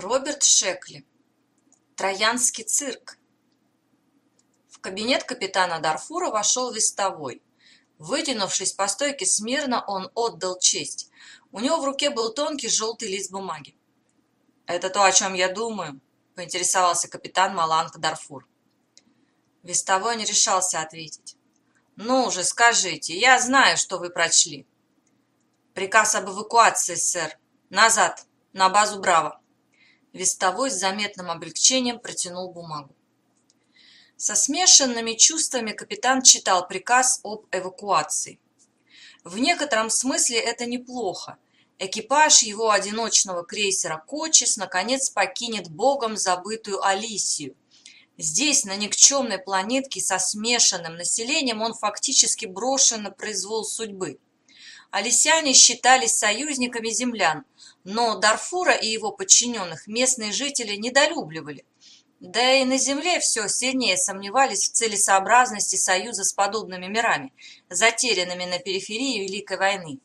Роберт Шекли. Троянский цирк. В кабинет капитана Дарфура вошел вестовой. Вытянувшись по стойке смирно, он отдал честь. У него в руке был тонкий желтый лист бумаги. «Это то, о чем я думаю?» – поинтересовался капитан Маланг Дарфур. Вестовой не решался ответить. «Ну же, скажите, я знаю, что вы прочли». «Приказ об эвакуации, сэр. Назад, на базу Браво». Вестовой с заметным облегчением протянул бумагу. Со смешанными чувствами капитан читал приказ об эвакуации. В некотором смысле это неплохо. Экипаж его одиночного крейсера «Кочис» наконец покинет богом забытую Алисию. Здесь, на никчемной планетке со смешанным населением, он фактически брошен на произвол судьбы. Алисяне считались союзниками землян, но Дарфура и его подчиненных местные жители недолюбливали. Да и на Земле все сильнее сомневались в целесообразности союза с подобными мирами, затерянными на периферии Великой войны.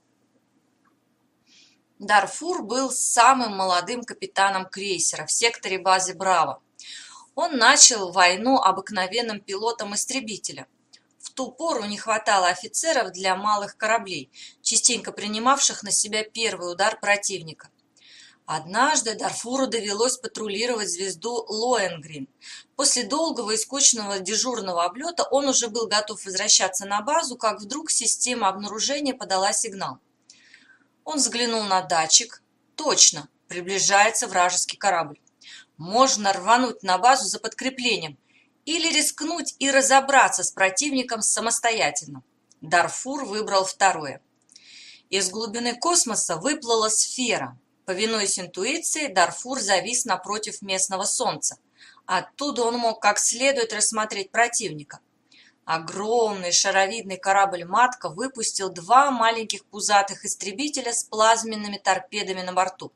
Дарфур был самым молодым капитаном крейсера в секторе базы Браво. Он начал войну обыкновенным пилотом истребителя. В ту пору не хватало офицеров для малых кораблей, частенько принимавших на себя первый удар противника. Однажды Дарфуру довелось патрулировать звезду Лоэнгрин. После долгого и скучного дежурного облета он уже был готов возвращаться на базу, как вдруг система обнаружения подала сигнал. Он взглянул на датчик. Точно, приближается вражеский корабль. Можно рвануть на базу за подкреплением или рискнуть и разобраться с противником самостоятельно. Дарфур выбрал второе. Из глубины космоса выплыла сфера. Повинуясь интуиции, Дарфур завис напротив местного солнца. Оттуда он мог как следует рассмотреть противника. Огромный шаровидный корабль-матка выпустил два маленьких пузатых истребителя с плазменными торпедами на борту.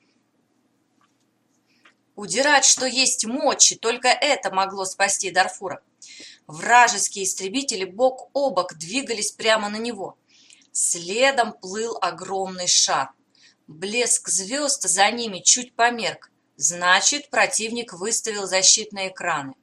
Удирать, что есть мочи, только это могло спасти Дарфура. Вражеские истребители бок о бок двигались прямо на него. Следом плыл огромный шар. Блеск звезд за ними чуть померк. Значит, противник выставил защитные экраны.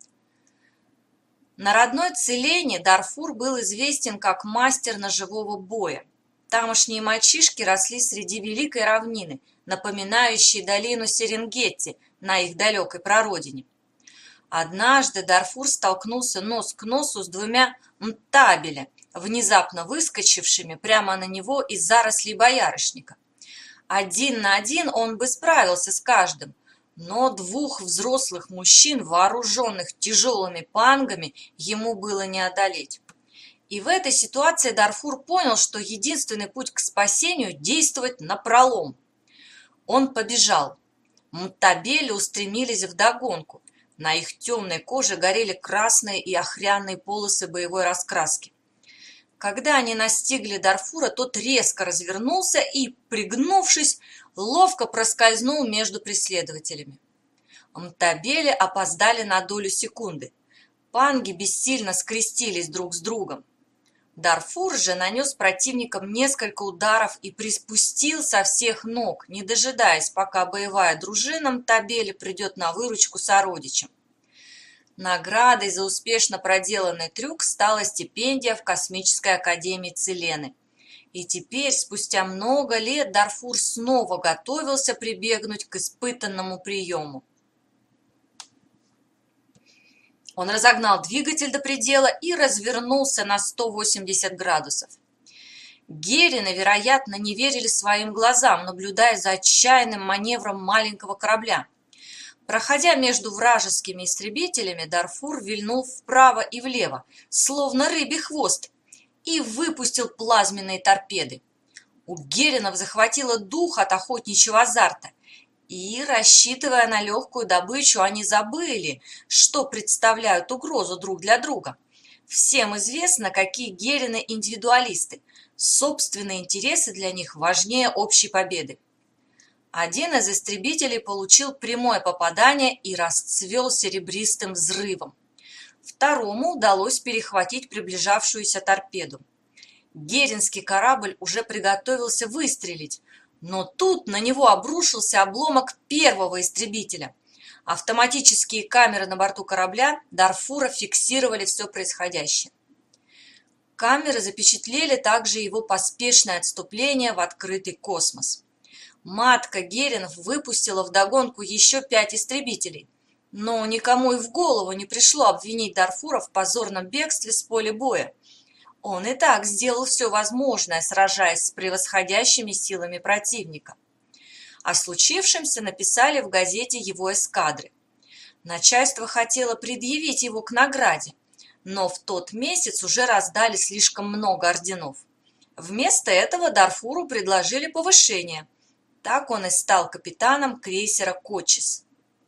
На родной Целене Дарфур был известен как мастер ножевого боя. Тамошние мальчишки росли среди великой равнины, напоминающей долину Серенгети на их далекой прародине. Однажды Дарфур столкнулся нос к носу с двумя мтабеля, внезапно выскочившими прямо на него из зарослей боярышника. Один на один он бы справился с каждым, но двух взрослых мужчин, вооруженных тяжелыми пангами, ему было не одолеть. И в этой ситуации Дарфур понял, что единственный путь к спасению – действовать напролом. Он побежал. Мтабели устремились вдогонку. На их темной коже горели красные и охряные полосы боевой раскраски. Когда они настигли Дарфура, тот резко развернулся и, пригнувшись, ловко проскользнул между преследователями. Мтабели опоздали на долю секунды. Панги бессильно скрестились друг с другом. Дарфур же нанес противникам несколько ударов и приспустил со всех ног, не дожидаясь, пока боевая дружина Мтабели придет на выручку сородичам. Наградой за успешно проделанный трюк стала стипендия в Космической академии Целены. И теперь, спустя много лет, Дарфур снова готовился прибегнуть к испытанному приему. Он разогнал двигатель до предела и развернулся на 180 градусов. Герины, вероятно, не верили своим глазам, наблюдая за отчаянным маневром маленького корабля. Проходя между вражескими истребителями, Дарфур вильнул вправо и влево, словно рыбий хвост, и выпустил плазменные торпеды. У геринов захватило дух от охотничьего азарта. И, рассчитывая на легкую добычу, они забыли, что представляют угрозу друг для друга. Всем известно, какие герины индивидуалисты. Собственные интересы для них важнее общей победы. Один из истребителей получил прямое попадание и расцвел серебристым взрывом. Второму удалось перехватить приближавшуюся торпеду. Геринский корабль уже приготовился выстрелить, Но тут на него обрушился обломок первого истребителя. Автоматические камеры на борту корабля Дарфура фиксировали все происходящее. Камеры запечатлели также его поспешное отступление в открытый космос. Матка Геринг выпустила вдогонку еще 5 истребителей, но никому и в голову не пришло обвинить Дарфура в позорном бегстве с поля боя. Он и так сделал все возможное, сражаясь с превосходящими силами противника. О случившемся написали в газете его эскадры. Начальство хотело предъявить его к награде, но в тот месяц уже раздали слишком много орденов. Вместо этого Дарфуру предложили повышение. Так он и стал капитаном крейсера «Кочис».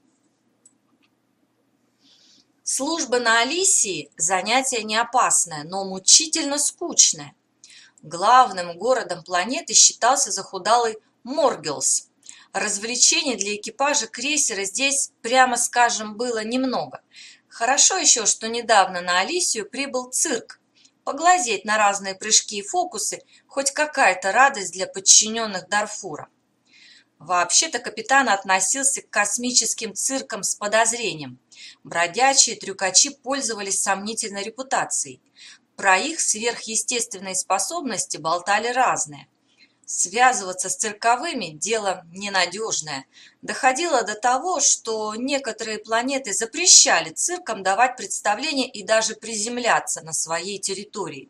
Служба на Алисии – занятие не опасное, но мучительно скучное. Главным городом планеты считался захудалый Моргелс. Развлечений для экипажа крейсера здесь, прямо скажем, было немного. Хорошо еще, что недавно на Алисию прибыл цирк. Поглазеть на разные прыжки и фокусы – хоть какая-то радость для подчиненных Дарфура. Вообще-то капитан относился к космическим циркам с подозрением. Бродячие трюкачи пользовались сомнительной репутацией. Про их сверхъестественные способности болтали разные. Связываться с цирковыми – дело ненадежное. Доходило до того, что некоторые планеты запрещали циркам давать представления и даже приземляться на своей территории.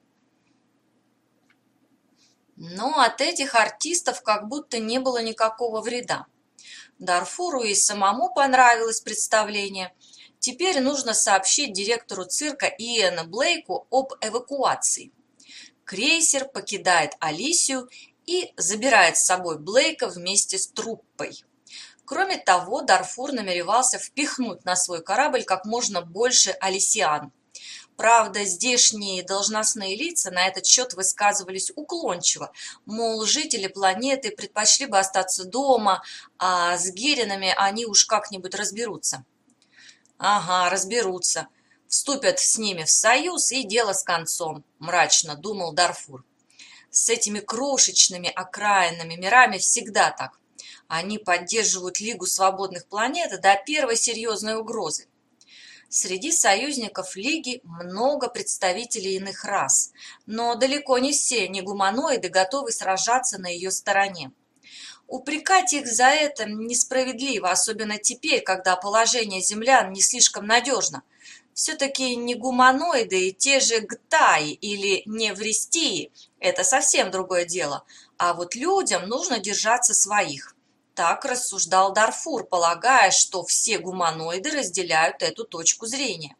Но от этих артистов как будто не было никакого вреда. Дарфуру и самому понравилось представление. Теперь нужно сообщить директору цирка Иэну Блейку об эвакуации. Крейсер покидает Алисию и забирает с собой Блейка вместе с труппой. Кроме того, Дарфур намеревался впихнуть на свой корабль как можно больше алисиан. Правда, здешние должностные лица на этот счет высказывались уклончиво, мол, жители планеты предпочли бы остаться дома, а с Геринами они уж как-нибудь разберутся. Ага, разберутся. Вступят с ними в союз, и дело с концом, мрачно думал Дарфур. С этими крошечными окраинными мирами всегда так. Они поддерживают Лигу свободных планет до первой серьезной угрозы. Среди союзников Лиги много представителей иных рас, но далеко не все негуманоиды готовы сражаться на ее стороне. Упрекать их за это несправедливо, особенно теперь, когда положение землян не слишком надежно. Все-таки негуманоиды, те же гтаи или невристии – это совсем другое дело, а вот людям нужно держаться своих. Так рассуждал Дарфур, полагая, что все гуманоиды разделяют эту точку зрения.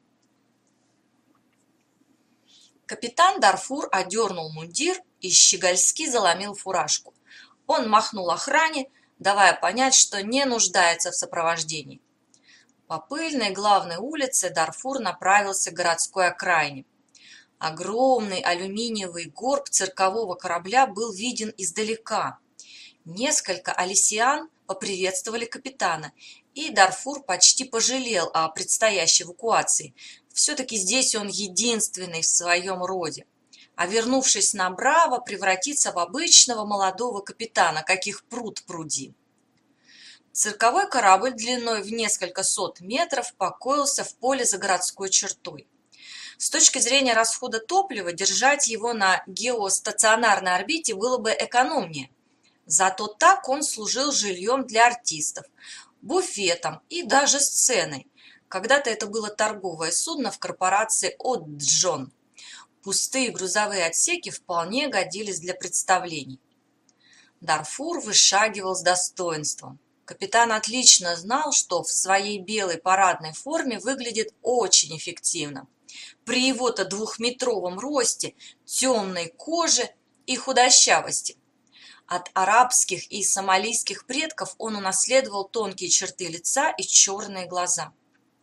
Капитан Дарфур одернул мундир и щегольски заломил фуражку. Он махнул охране, давая понять, что не нуждается в сопровождении. По пыльной главной улице Дарфур направился к городской окраине. Огромный алюминиевый горб циркового корабля был виден издалека. Несколько алисиан поприветствовали капитана, и Дарфур почти пожалел о предстоящей эвакуации. Все-таки здесь он единственный в своем роде. А вернувшись на Браво, превратится в обычного молодого капитана, каких пруд пруди. Цирковой корабль длиной в несколько сот метров покоился в поле за городской чертой. С точки зрения расхода топлива, держать его на геостационарной орбите было бы экономнее. Зато так он служил жильем для артистов, буфетом и даже сценой. Когда-то это было торговое судно в корпорации «О'Джон». Пустые грузовые отсеки вполне годились для представлений. Дарфур вышагивал с достоинством. Капитан отлично знал, что в своей белой парадной форме выглядит очень эффективно. При его-то двухметровом росте, темной коже и худощавости. От арабских и сомалийских предков он унаследовал тонкие черты лица и черные глаза.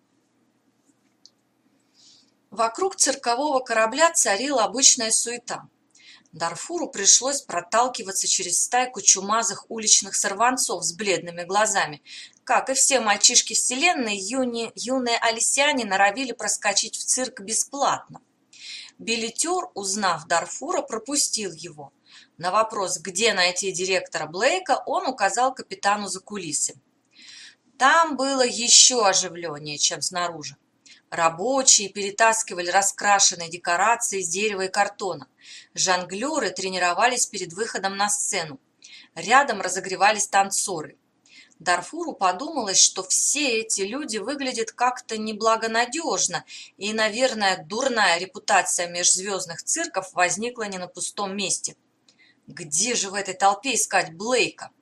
Вокруг циркового корабля царила обычная суета. Дарфуру пришлось проталкиваться через стайку чумазых уличных сорванцов с бледными глазами. Как и все мальчишки вселенной, юные алисиане норовили проскочить в цирк бесплатно. Билетер, узнав Дарфура, пропустил его. На вопрос, где найти директора Блейка, он указал капитану за кулисы. Там было еще оживленнее, чем снаружи. Рабочие перетаскивали раскрашенные декорации из дерева и картона. Жонглеры тренировались перед выходом на сцену. Рядом разогревались танцоры. Дарфуру подумалось, что все эти люди выглядят как-то неблагонадежно, и, наверное, дурная репутация межзвездных цирков возникла не на пустом месте. Где же в этой толпе искать Блейка?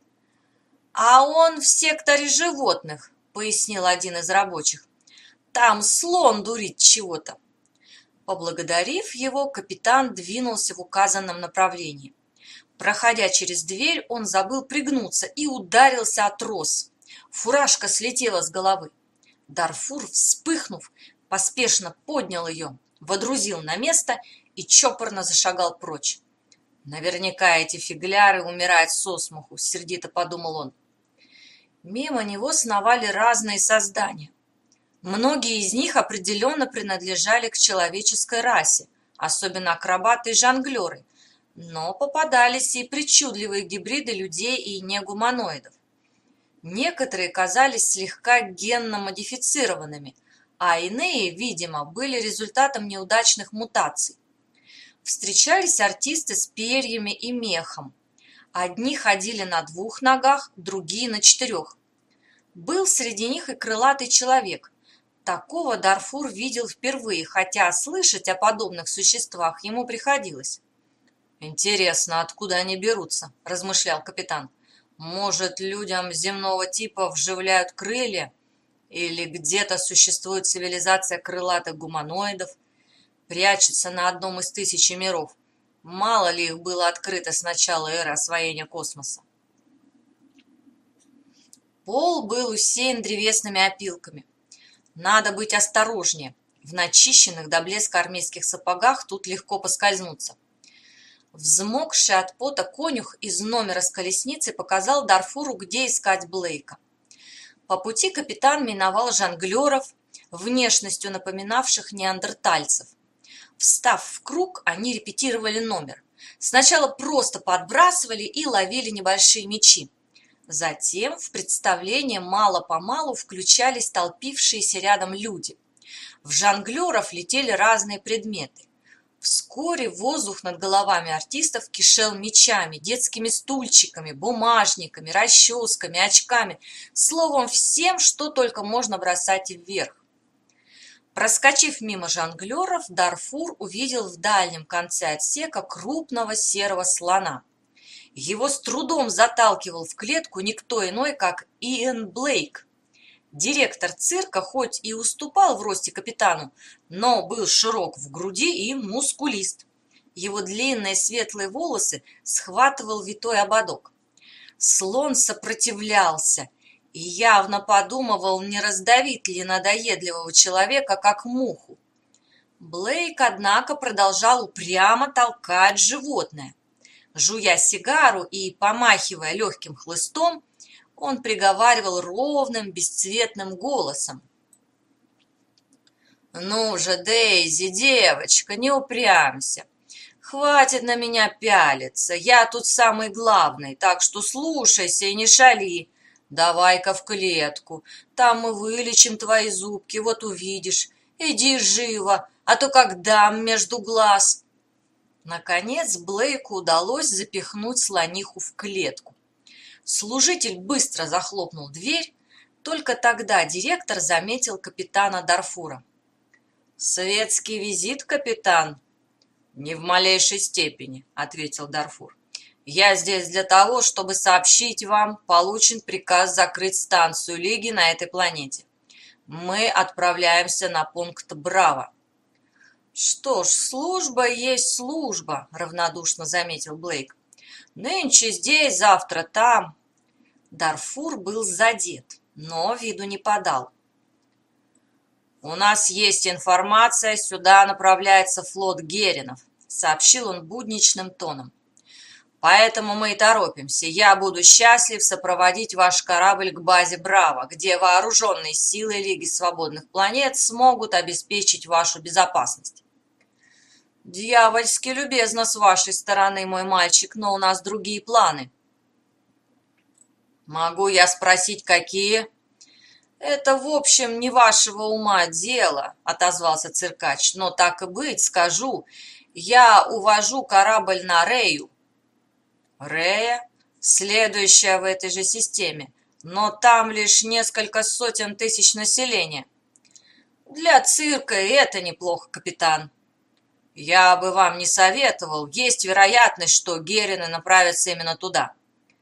«А он в секторе животных», — пояснил один из рабочих. «Там слон дурит чего-то». Поблагодарив его, капитан двинулся в указанном направлении. Проходя через дверь, он забыл пригнуться и ударился о трос. Фуражка слетела с головы. Дарфур, вспыхнув, поспешно поднял ее, водрузил на место и чопорно зашагал прочь. «Наверняка эти фигляры умирают со смеху», — сердито подумал он. Мимо него сновали разные создания. Многие из них определенно принадлежали к человеческой расе, особенно акробаты и жонглеры, но попадались и причудливые гибриды людей и негуманоидов. Некоторые казались слегка генно модифицированными, а иные, видимо, были результатом неудачных мутаций. Встречались артисты с перьями и мехом. Одни ходили на 2 ногах, другие на 4. Был среди них и крылатый человек. Такого Дарфур видел впервые, хотя слышать о подобных существах ему приходилось. «Интересно, откуда они берутся?» – размышлял капитан. «Может, людям земного типа вживляют крылья? Или где-то существует цивилизация крылатых гуманоидов? Прячется на одном из 1000 миров. Мало ли их было открыто с начала эры освоения космоса». Пол был усеян древесными опилками. Надо быть осторожнее. В начищенных до блеска армейских сапогах тут легко поскользнуться. Взмокший от пота конюх из номера с колесницей показал Дарфуру, где искать Блейка. По пути капитан миновал жонглеров, внешностью напоминавших неандертальцев. Встав в круг, они репетировали номер. Сначала просто подбрасывали и ловили небольшие мячи. Затем в представление мало-помалу включались толпившиеся рядом люди. В жонглеров летели разные предметы. Вскоре воздух над головами артистов кишел мячами, детскими стульчиками, бумажниками, расческами, очками, словом, всем, что только можно бросать вверх. Проскочив мимо жонглеров, Дарфур увидел в дальнем конце отсека крупного серого слона. Его с трудом заталкивал в клетку никто иной, как Иэн Блейк. Директор цирка хоть и уступал в росте капитану, но был широк в груди и мускулист. Его длинные светлые волосы схватывал витой ободок. Слон сопротивлялся и явно подумывал, не раздавить ли надоедливого человека, как муху. Блейк, однако, продолжал упрямо толкать животное. Жуя сигару и помахивая легким хлыстом, он приговаривал ровным, бесцветным голосом. «Ну же, Дейзи, девочка, не упрямься. Хватит на меня пялиться, я тут самый главный, так что слушайся и не шали. Давай-ка в клетку, там мы вылечим твои зубки, вот увидишь. Иди живо, а то как дам между глаз». Наконец Блейку удалось запихнуть слониху в клетку. Служитель быстро захлопнул дверь, только тогда директор заметил капитана Дарфура. «Светский визит, капитан?» «Не в малейшей степени», — ответил Дарфур. «Я здесь для того, чтобы сообщить вам, получен приказ закрыть станцию Лиги на этой планете. Мы отправляемся на пункт Браво». «Что ж, служба есть служба», — равнодушно заметил Блейк. «Нынче здесь, завтра там». Дарфур был задет, но виду не подал. «У нас есть информация, сюда направляется флот Геринов», — сообщил он будничным тоном. «Поэтому мы и торопимся. Я буду счастлив сопроводить ваш корабль к базе Браво, где вооруженные силы Лиги Свободных Планет смогут обеспечить вашу безопасность». Дьявольски любезно с вашей стороны, мой мальчик, но у нас другие планы. Могу я спросить, какие? Это, в общем, не вашего ума дело, отозвался циркач, но так и быть, скажу. Я увожу корабль на Рею. Рея? Следующая в этой же системе, но там лишь несколько сотен тысяч населения. Для цирка и это неплохо, капитан. Я бы вам не советовал, есть вероятность, что Герины направятся именно туда.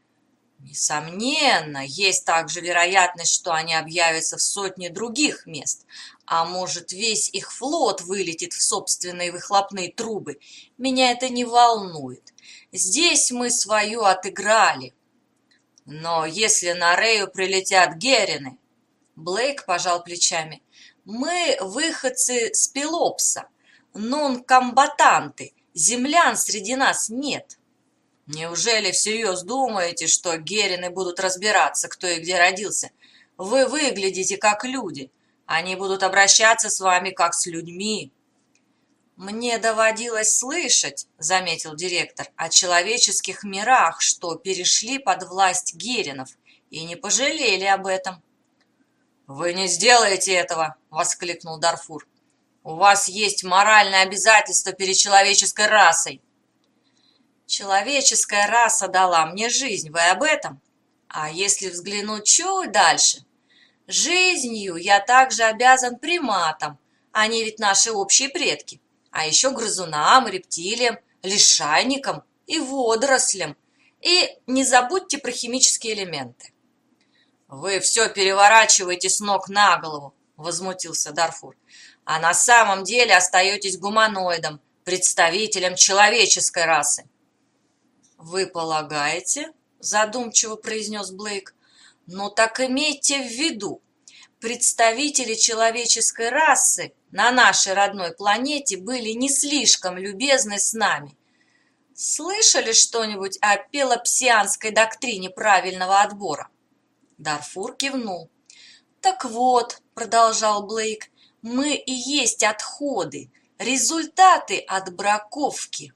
Несомненно, есть также вероятность, что они объявятся в сотне других мест, а может, весь их флот вылетит в собственные выхлопные трубы. Меня это не волнует. Здесь мы свою отыграли. Но если на Рею прилетят Герины, Блейк пожал плечами, мы выходцы с Пелопса, нон-комбатанты, землян среди нас нет. Неужели всерьез думаете, что Герины будут разбираться, кто и где родился? Вы выглядите как люди. Они будут обращаться с вами как с людьми. Мне доводилось слышать, заметил директор, о человеческих мирах, что перешли под власть Геринов, и не пожалели об этом. Вы не сделаете этого, воскликнул Дарфур. У вас есть моральное обязательство перед человеческой расой. Человеческая раса дала мне жизнь, вы об этом? А если взглянуть чуть дальше? Жизнью я также обязан приматам, они ведь наши общие предки, а еще грызунам, рептилиям, лишайникам и водорослям. И не забудьте про химические элементы. Вы все переворачиваете с ног на голову, возмутился Дарфур, а на самом деле остаетесь гуманоидом, представителем человеческой расы. «Вы полагаете?» – задумчиво произнес Блейк. «Но так имейте в виду, представители человеческой расы на нашей родной планете были не слишком любезны с нами. Слышали что-нибудь о пелопсианской доктрине правильного отбора?» Дарфур кивнул. «Так вот», – продолжал Блейк, – «мы и есть отходы, результаты отбраковки».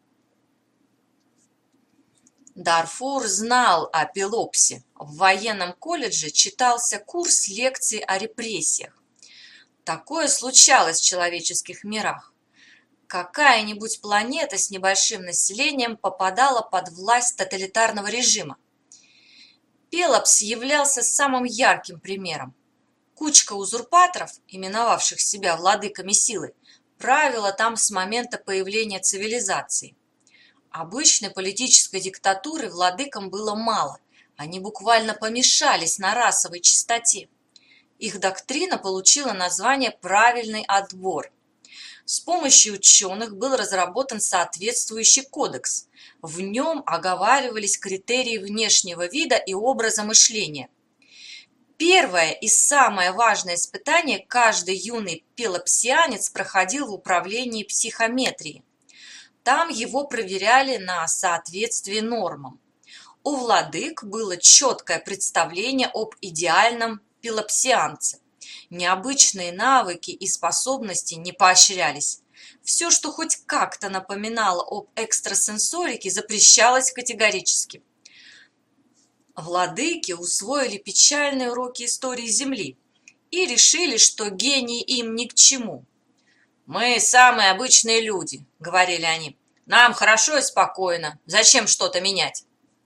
Дарфур знал о Пелопсе. В военном колледже читался курс лекций о репрессиях. Такое случалось в человеческих мирах. Какая-нибудь планета с небольшим населением попадала под власть тоталитарного режима. Пелопс являлся самым ярким примером. Кучка узурпаторов, именовавших себя владыками силы, правила там с момента появления цивилизации. Обычной политической диктатуры владыкам было мало, они буквально помешались на расовой чистоте. Их доктрина получила название «правильный отбор». С помощью ученых был разработан соответствующий кодекс. В нем оговаривались критерии внешнего вида и образа мышления. Первое и самое важное испытание каждый юный пелопсианец проходил в управлении психометрией. Там его проверяли на соответствие нормам. У владык было четкое представление об идеальном пелопсианце. Необычные навыки и способности не поощрялись. Все, что хоть как-то напоминало об экстрасенсорике, запрещалось категорически. Владыки усвоили печальные уроки истории Земли и решили, что гении им ни к чему. «Мы самые обычные люди», — говорили они. «Нам хорошо и спокойно. Зачем что-то менять?»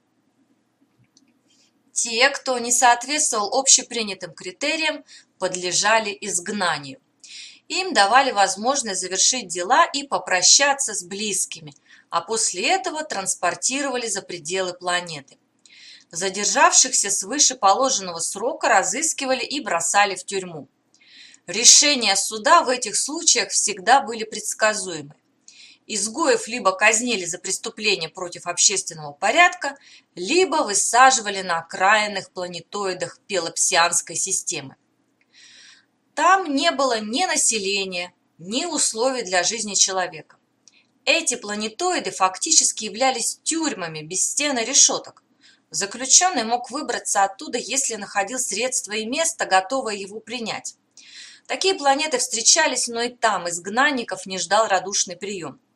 Те, кто не соответствовал общепринятым критериям, подлежали изгнанию. Им давали возможность завершить дела и попрощаться с близкими, а после этого транспортировали за пределы планеты. Задержавшихся свыше положенного срока разыскивали и бросали в тюрьму. Решения суда в этих случаях всегда были предсказуемы. Изгоев либо казнили за преступления против общественного порядка, либо высаживали на окраинных планетоидах пелопсианской системы. Там не было ни населения, ни условий для жизни человека. Эти планетоиды фактически являлись тюрьмами без стен и решеток. Заключенный мог выбраться оттуда, если находил средства и место, готовое его принять. Такие планеты встречались, но и там изгнанников не ждал радушный прием.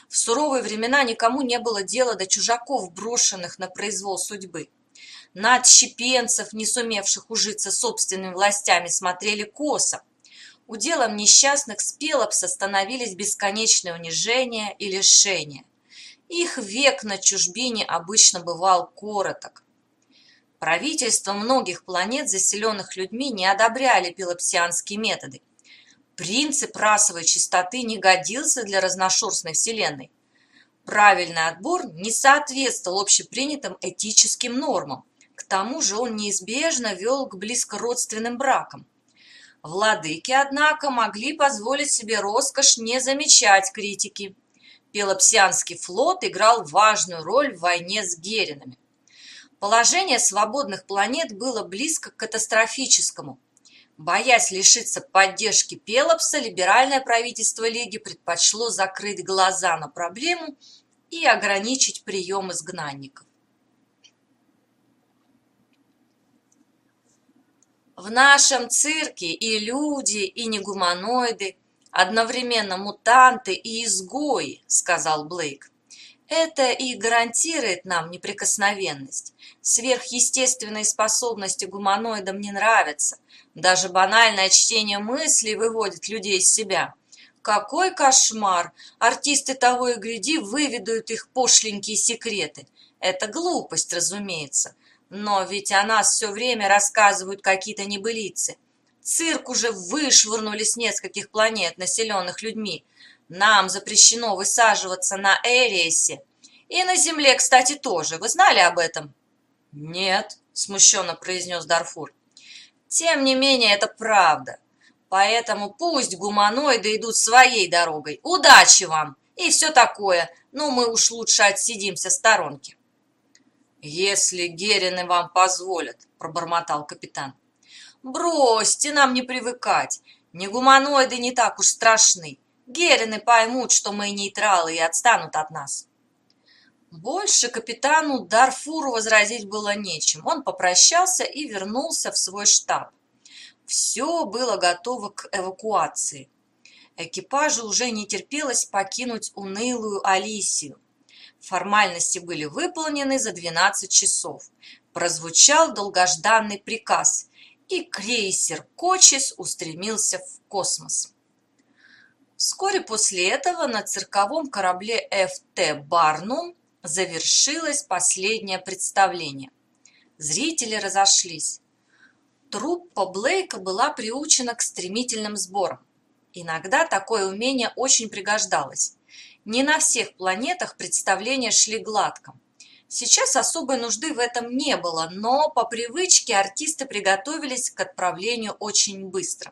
В суровые времена никому не было дела до чужаков, брошенных на произвол судьбы. На отщепенцев, не сумевших ужиться собственными властями, смотрели косо. Уделом несчастных с Пелопса становились бесконечные унижения и лишения. Их век на чужбине обычно бывал короток. Правительства многих планет, заселенных людьми, не одобряли пелопсианские методы. Принцип расовой чистоты не годился для разношерстной вселенной. Правильный отбор не соответствовал общепринятым этическим нормам. К тому же он неизбежно вел к близкородственным бракам. Владыки, однако, могли позволить себе роскошь не замечать критики. Пелопсианский флот играл важную роль в войне с геринами. Положение свободных планет было близко к катастрофическому. Боясь лишиться поддержки Пелопса, либеральное правительство Лиги предпочло закрыть глаза на проблему и ограничить прием изгнанников. В нашем цирке и люди, и негуманоиды, одновременно мутанты и изгои, сказал Блейк. Это и гарантирует нам неприкосновенность. Сверхъестественные способности гуманоидам не нравятся. Даже банальное чтение мыслей выводит людей из себя. Какой кошмар! Артисты того и гляди выведают их пошленькие секреты. Это глупость, разумеется. Но ведь о нас все время рассказывают какие-то небылицы. Цирк уже вышвырнули с нескольких планет, населенных людьми. Нам запрещено высаживаться на Эриесе. И на Земле, кстати, тоже. Вы знали об этом? Нет, смущенно произнес Дарфур. Тем не менее, это правда. Поэтому пусть гуманоиды идут своей дорогой. Удачи вам! И все такое. Ну, мы уж лучше отсидимся в сторонке. Если герины вам позволят, пробормотал капитан. Бросьте, нам не привыкать. Негуманоиды не так уж страшны. Герины поймут, что мы нейтралы, и отстанут от нас. Больше капитану Дарфуру возразить было нечем. Он попрощался и вернулся в свой штаб. Все было готово к эвакуации. Экипажу уже не терпелось покинуть унылую Алисию. Формальности были выполнены за 12 часов. Прозвучал долгожданный приказ, и крейсер «Кочис» устремился в космос. Вскоре после этого на цирковом корабле ФТ «Барнум» завершилось последнее представление. Зрители разошлись. Труппа Блейка была приучена к стремительным сборам. Иногда такое умение очень пригождалось. Не на всех планетах представления шли гладко. Сейчас особой нужды в этом не было, но по привычке артисты приготовились к отправлению очень быстро.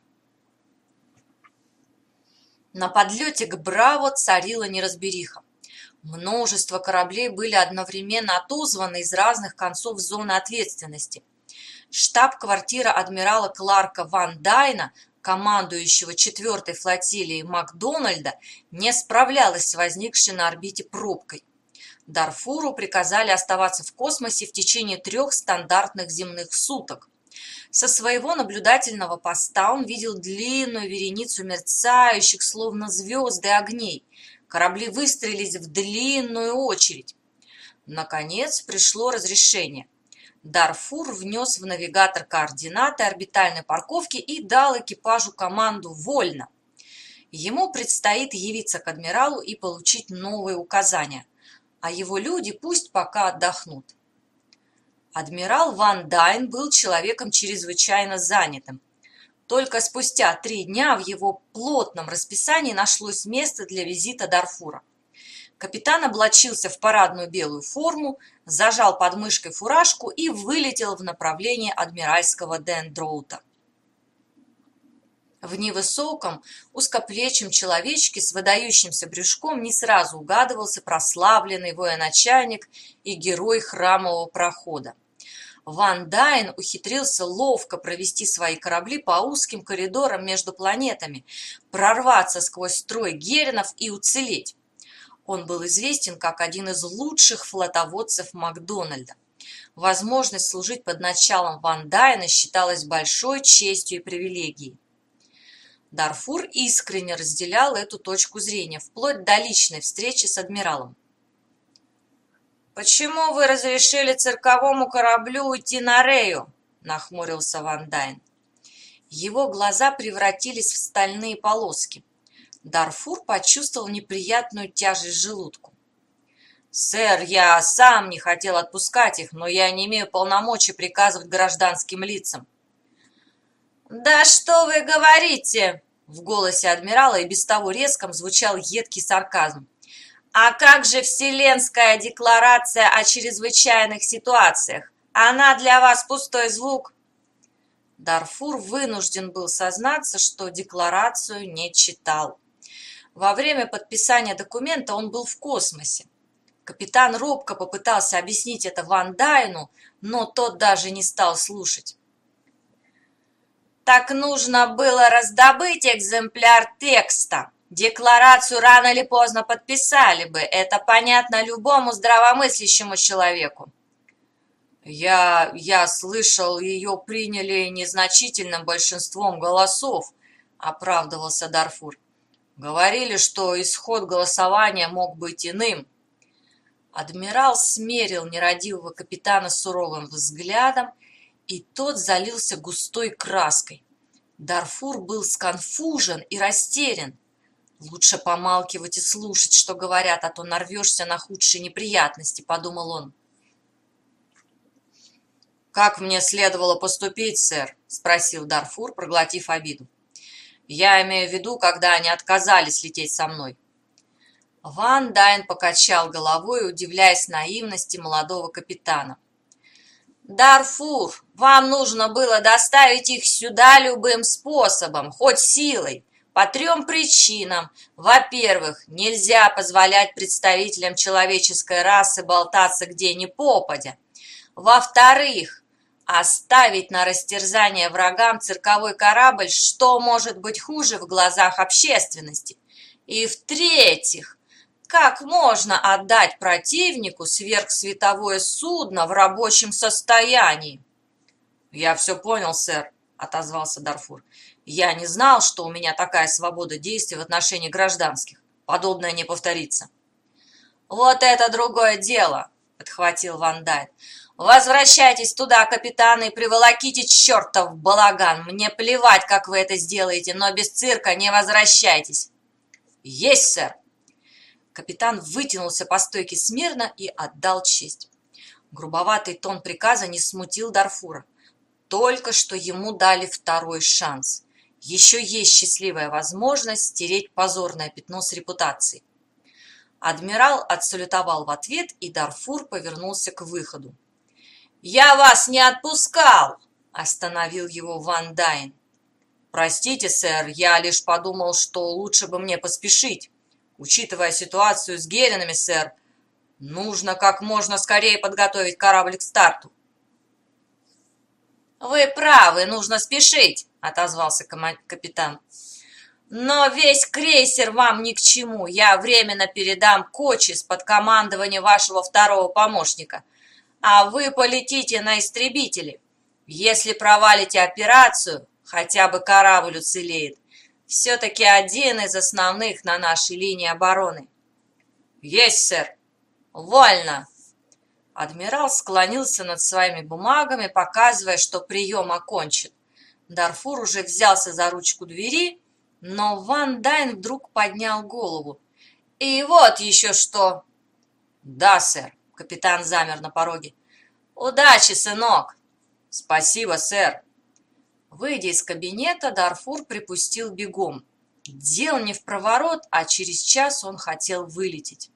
На подлете к Браво царила неразбериха. Множество кораблей были одновременно отозваны из разных концов зоны ответственности. Штаб-квартира адмирала Кларка Ван Дайна, командующего 4-й флотилией Макдональда, не справлялась с возникшей на орбите пробкой. Дарфуру приказали оставаться в космосе в течение 3 стандартных земных суток. Со своего наблюдательного поста он видел длинную вереницу мерцающих, словно звезды, огней. Корабли выстроились в длинную очередь. Наконец пришло разрешение. Дарфур внес в навигатор координаты орбитальной парковки и дал экипажу команду «Вольно». Ему предстоит явиться к адмиралу и получить новые указания, а его люди пусть пока отдохнут. Адмирал Ван Дайн был человеком чрезвычайно занятым. Только спустя 3 дня в его плотном расписании нашлось место для визита Дарфура. Капитан облачился в парадную белую форму, зажал под мышкой фуражку и вылетел в направлении адмиральского Дендроута. В невысоком, узкоплечем человечке с выдающимся брюшком не сразу угадывался прославленный военачальник и герой храмового прохода. Ван Дайн ухитрился ловко провести свои корабли по узким коридорам между планетами, прорваться сквозь строй геринов и уцелеть. Он был известен как один из лучших флотоводцев Макдональда. Возможность служить под началом Ван Дайна считалась большой честью и привилегией. Дарфур искренне разделял эту точку зрения, вплоть до личной встречи с адмиралом. «Почему вы разрешили цирковому кораблю уйти на Рею?» – нахмурился Ван Дайн. Его глаза превратились в стальные полоски. Дарфур почувствовал неприятную тяжесть в желудку. «Сэр, я сам не хотел отпускать их, но я не имею полномочий приказывать гражданским лицам». «Да что вы говорите?» В голосе адмирала и без того резком звучал едкий сарказм. «А как же Вселенская декларация о чрезвычайных ситуациях? Она для вас пустой звук?» Дарфур вынужден был сознаться, что декларацию не читал. Во время подписания документа он был в космосе. Капитан робко попытался объяснить это Ван Дайну, но тот даже не стал слушать. «Так нужно было раздобыть экземпляр текста. Декларацию рано или поздно подписали бы, это понятно любому здравомыслящему человеку». Я слышал, ее приняли незначительным большинством голосов», — оправдывался Дарфур. «Говорили, что исход голосования мог быть иным». Адмирал смерил нерадивого капитана суровым взглядом, и тот залился густой краской. Дарфур был сконфужен и растерян. «Лучше помалкивать и слушать, что говорят, а то нарвешься на худшие неприятности», — подумал он. «Как мне следовало поступить, сэр?» – спросил Дарфур, проглотив обиду. «Я имею в виду, когда они отказались лететь со мной». Ван Дайн покачал головой, удивляясь наивности молодого капитана. «Дарфур, вам нужно было доставить их сюда любым способом, хоть силой, по 3 причинам. Во-первых, нельзя позволять представителям человеческой расы болтаться где ни попадя. Во-вторых, оставить на растерзание врагам цирковой корабль, что может быть хуже в глазах общественности. И в-третьих, как можно отдать противнику сверхсветовое судно в рабочем состоянии?» «Я все понял, сэр», — отозвался Дарфур. «Я не знал, что у меня такая свобода действий в отношении гражданских. Подобное не повторится». «Вот это другое дело», — подхватил Ван Дайн. «Возвращайтесь туда, капитан, и приволоките чертов балаган. Мне плевать, как вы это сделаете, но без цирка не возвращайтесь». «Есть, сэр!» Капитан вытянулся по стойке смирно и отдал честь. Грубоватый тон приказа не смутил Дарфура. Только что ему дали второй шанс. Еще есть счастливая возможность стереть позорное пятно с репутацией. Адмирал отсалютовал в ответ, и Дарфур повернулся к выходу. «Я вас не отпускал!» – остановил его Ван Дайн. «Простите, сэр, я лишь подумал, что лучше бы мне поспешить. Учитывая ситуацию с Геринами, сэр, нужно как можно скорее подготовить корабль к старту». «Вы правы, нужно спешить», – отозвался капитан. «Но весь крейсер вам ни к чему. Я временно передам Кочис под командование вашего второго помощника. А вы полетите на истребители. Если провалите операцию, хотя бы корабль уцелеет. Все-таки один из основных на нашей линии обороны». «Есть, сэр». «Вольно». Адмирал склонился над своими бумагами, показывая, что прием окончен. Дарфур уже взялся за ручку двери, но Ван Дайн вдруг поднял голову. «И вот еще что!» «Да, сэр». Капитан замер на пороге. «Удачи, сынок!» «Спасибо, сэр!» Выйдя из кабинета, Дарфур припустил бегом. Дело не в проворот, а через час он хотел вылететь.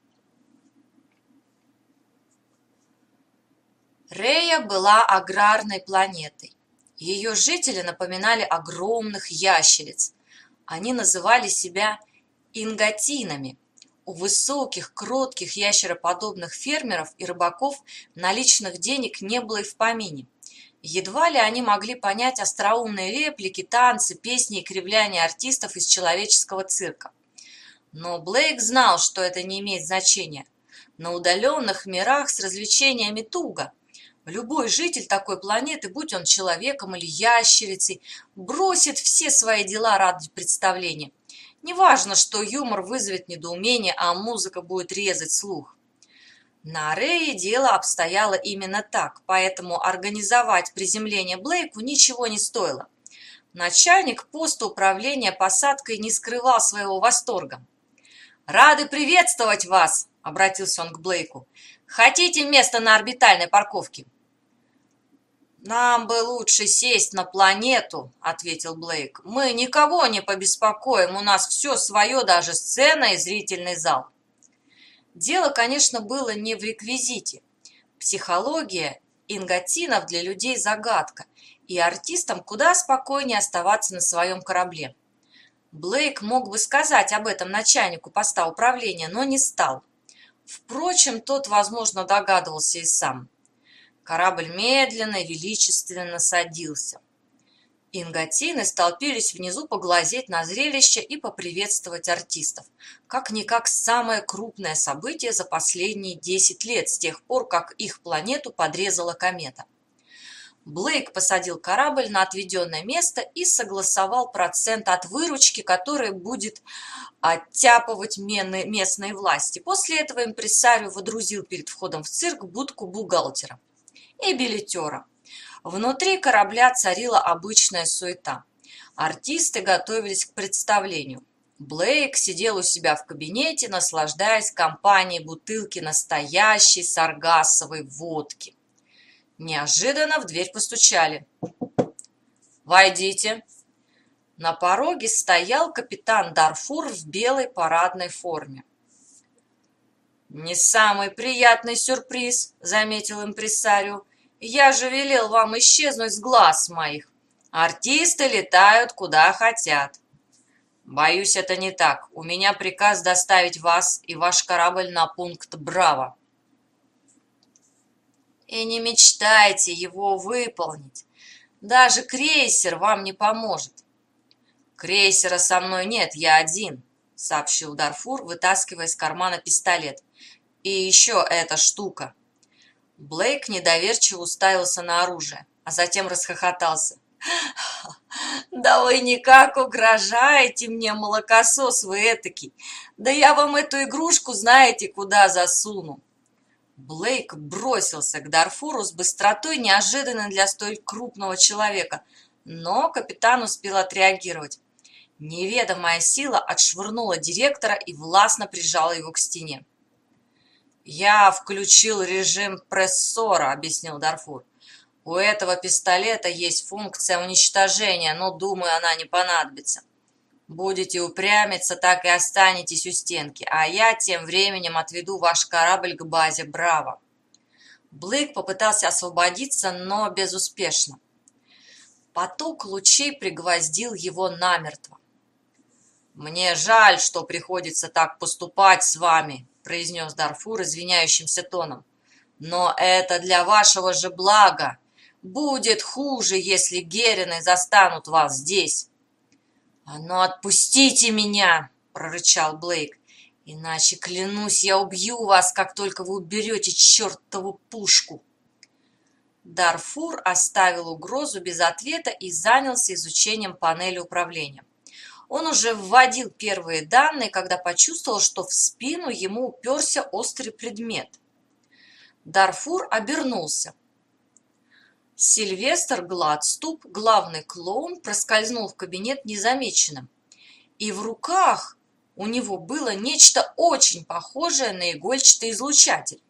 Рея была аграрной планетой. Ее жители напоминали огромных ящериц. Они называли себя инготинами. У высоких, кротких ящероподобных фермеров и рыбаков наличных денег не было и в помине. Едва ли они могли понять остроумные реплики, танцы, песни и кривляния артистов из человеческого цирка. Но Блейк знал, что это не имеет значения. На удаленных мирах с развлечениями туго. Любой житель такой планеты, будь он человеком или ящерицей, бросит все свои дела ради представления. Неважно, что юмор вызовет недоумение, а музыка будет резать слух. На Рее дело обстояло именно так, поэтому организовать приземление Блейку ничего не стоило. Начальник поста управления посадкой не скрывал своего восторга. «Рады приветствовать вас!» – обратился он к Блейку. «Хотите место на орбитальной парковке?» «Нам бы лучше сесть на планету», – ответил Блейк. «Мы никого не побеспокоим, у нас все свое, даже сцена и зрительный зал». Дело, конечно, было не в реквизите. Психология инготинов для людей загадка, и артистам куда спокойнее оставаться на своем корабле. Блейк мог бы сказать об этом начальнику поста управления, но не стал. Впрочем, тот, возможно, догадывался и сам. Корабль медленно и величественно садился. Инготины столпились внизу поглазеть на зрелище и поприветствовать артистов. Как-никак самое крупное событие за последние 10 лет, с тех пор, как их планету подрезала комета. Блейк посадил корабль на отведенное место и согласовал процент от выручки, который будет оттяпывать местные власти. После этого импресарио водрузил перед входом в цирк будку бухгалтера и билетера. Внутри корабля царила обычная суета. Артисты готовились к представлению. Блейк сидел у себя в кабинете, наслаждаясь компанией бутылки настоящей саргассовой водки. Неожиданно в дверь постучали. «Войдите». На пороге стоял капитан Дарфур в белой парадной форме. «Не самый приятный сюрприз», — заметил импресарио. «Я же велел вам исчезнуть с глаз моих. Артисты летают куда хотят». «Боюсь, это не так. У меня приказ доставить вас и ваш корабль на пункт Браво». «И не мечтайте его выполнить. Даже крейсер вам не поможет». «Крейсера со мной нет, я один», — сообщил Дарфур, вытаскивая из кармана пистолет. «И еще эта штука». Блейк недоверчиво уставился на оружие, а затем расхохотался. «Да вы никак угрожаете мне, молокосос вы этакий! Да я вам эту игрушку знаете куда засуну!» Блейк бросился к Дарфуру с быстротой, неожиданной для столь крупного человека, но капитан успел отреагировать. Неведомая сила отшвырнула директора и властно прижала его к стене. «Я включил режим прессора», — объяснил Дарфур. «У этого пистолета есть функция уничтожения, но, думаю, она не понадобится. Будете упрямиться, так и останетесь у стенки, а я тем временем отведу ваш корабль к базе Браво». Блейк попытался освободиться, но безуспешно. Поток лучей пригвоздил его намертво. «Мне жаль, что приходится так поступать с вами», — произнес Дарфур извиняющимся тоном. «Но это для вашего же блага. Будет хуже, если герины застанут вас здесь». «А ну отпустите меня!» — прорычал Блейк. «Иначе, клянусь, я убью вас, как только вы уберете чертову пушку». Дарфур оставил угрозу без ответа и занялся изучением панели управления. Он уже вводил первые данные, когда почувствовал, что в спину ему уперся острый предмет. Дарфур обернулся. Сильвестр Гладступ, главный клоун, проскользнул в кабинет незамеченным. И в руках у него было нечто очень похожее на игольчатый излучатель.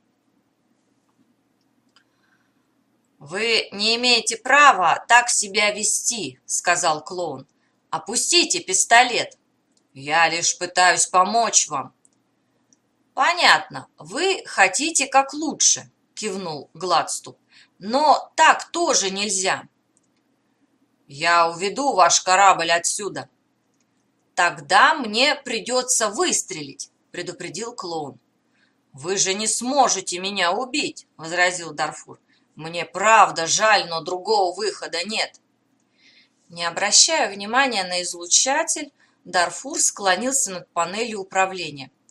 «Вы не имеете права так себя вести», — сказал клоун. «Опустите пистолет. Я лишь пытаюсь помочь вам». «Понятно, вы хотите как лучше», — кивнул Гладступ. «Но так тоже нельзя». «Я уведу ваш корабль отсюда». «Тогда мне придется выстрелить», — предупредил клоун. «Вы же не сможете меня убить», — возразил Дарфур. «Мне правда жаль, но другого выхода нет». Не обращая внимания на излучатель, Дарфур склонился над панелью управления.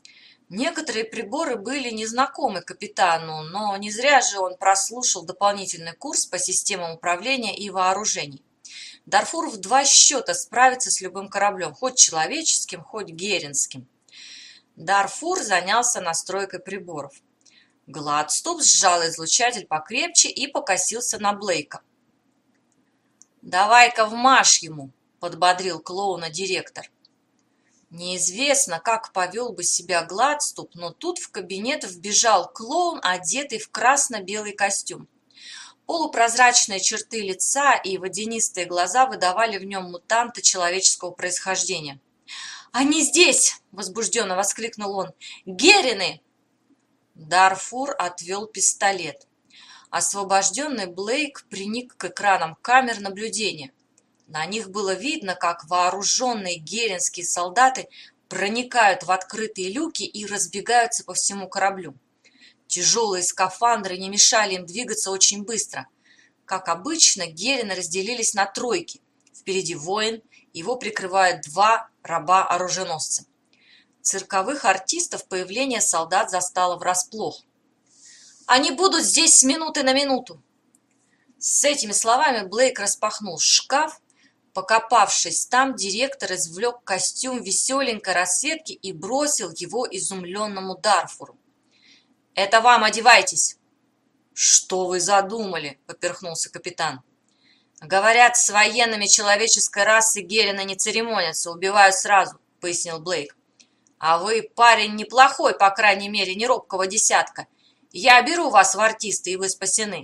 Некоторые приборы были незнакомы капитану, но не зря же он прослушал дополнительный курс по системам управления и вооружений. Дарфур в 2 счета справится с любым кораблем, хоть человеческим, хоть геринским. Дарфур занялся настройкой приборов. Гладстоп сжал излучатель покрепче и покосился на Блейка. «Давай-ка вмажь ему», — подбодрил клоуна директор. Неизвестно, как повел бы себя Гладстоп, но тут в кабинет вбежал клоун, одетый в красно-белый костюм. Полупрозрачные черты лица и водянистые глаза выдавали в нем мутанта человеческого происхождения. «Они здесь!» – возбужденно воскликнул он. «Герины!» Дарфур отвел пистолет. Освобожденный Блейк приник к экранам камер наблюдения. На них было видно, как вооруженные геринские солдаты проникают в открытые люки и разбегаются по всему кораблю. Тяжелые скафандры не мешали им двигаться очень быстро. Как обычно, герины разделились на тройки. Впереди воин, его прикрывают 2 раба-оруженосца. Цирковых артистов появление солдат застало врасплох. «Они будут здесь с минуты на минуту!» С этими словами Блейк распахнул шкаф. Покопавшись там, директор извлек костюм веселенькой расцветки и бросил его изумленному Дарфуру. «Это вам, одевайтесь!» «Что вы задумали?» – поперхнулся капитан. «Говорят, с военными человеческой расы герины не церемонятся, убивают сразу», – пояснил Блейк. «А вы парень неплохой, по крайней мере, не робкого десятка. Я беру вас в артисты, и вы спасены».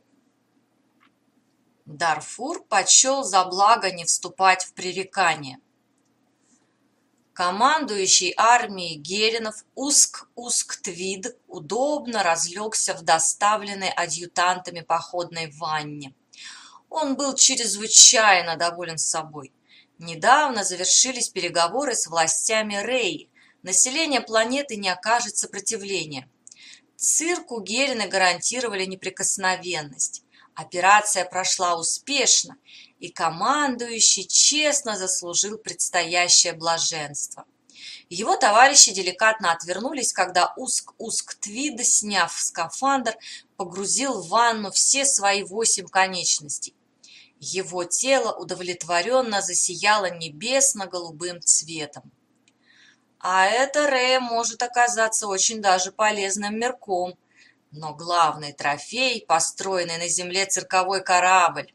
Дарфур почел за благо не вступать в пререкание. Командующий армией геринов Уск-Уск-Твид удобно разлегся в доставленной адъютантами походной ванне. Он был чрезвычайно доволен собой. Недавно завершились переговоры с властями Реи. Население планеты не окажет сопротивления. Цирку герины гарантировали неприкосновенность. Операция прошла успешно, и командующий честно заслужил предстоящее блаженство. Его товарищи деликатно отвернулись, когда Уск-Уск-Твид, сняв скафандр, погрузил в ванну все свои 8 конечностей. Его тело удовлетворенно засияло небесно-голубым цветом. А это Рея может оказаться очень даже полезным мерком. Но главный трофей – построенный на земле цирковой корабль.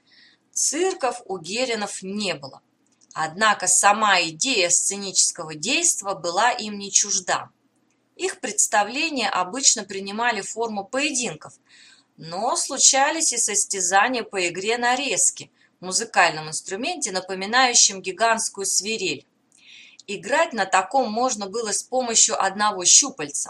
Цирков у геринов не было. Однако сама идея сценического действа была им не чужда. Их представления обычно принимали форму поединков, но случались и состязания по игре на резке, музыкальном инструменте, напоминающем гигантскую свирель. Играть на таком можно было с помощью одного щупальца.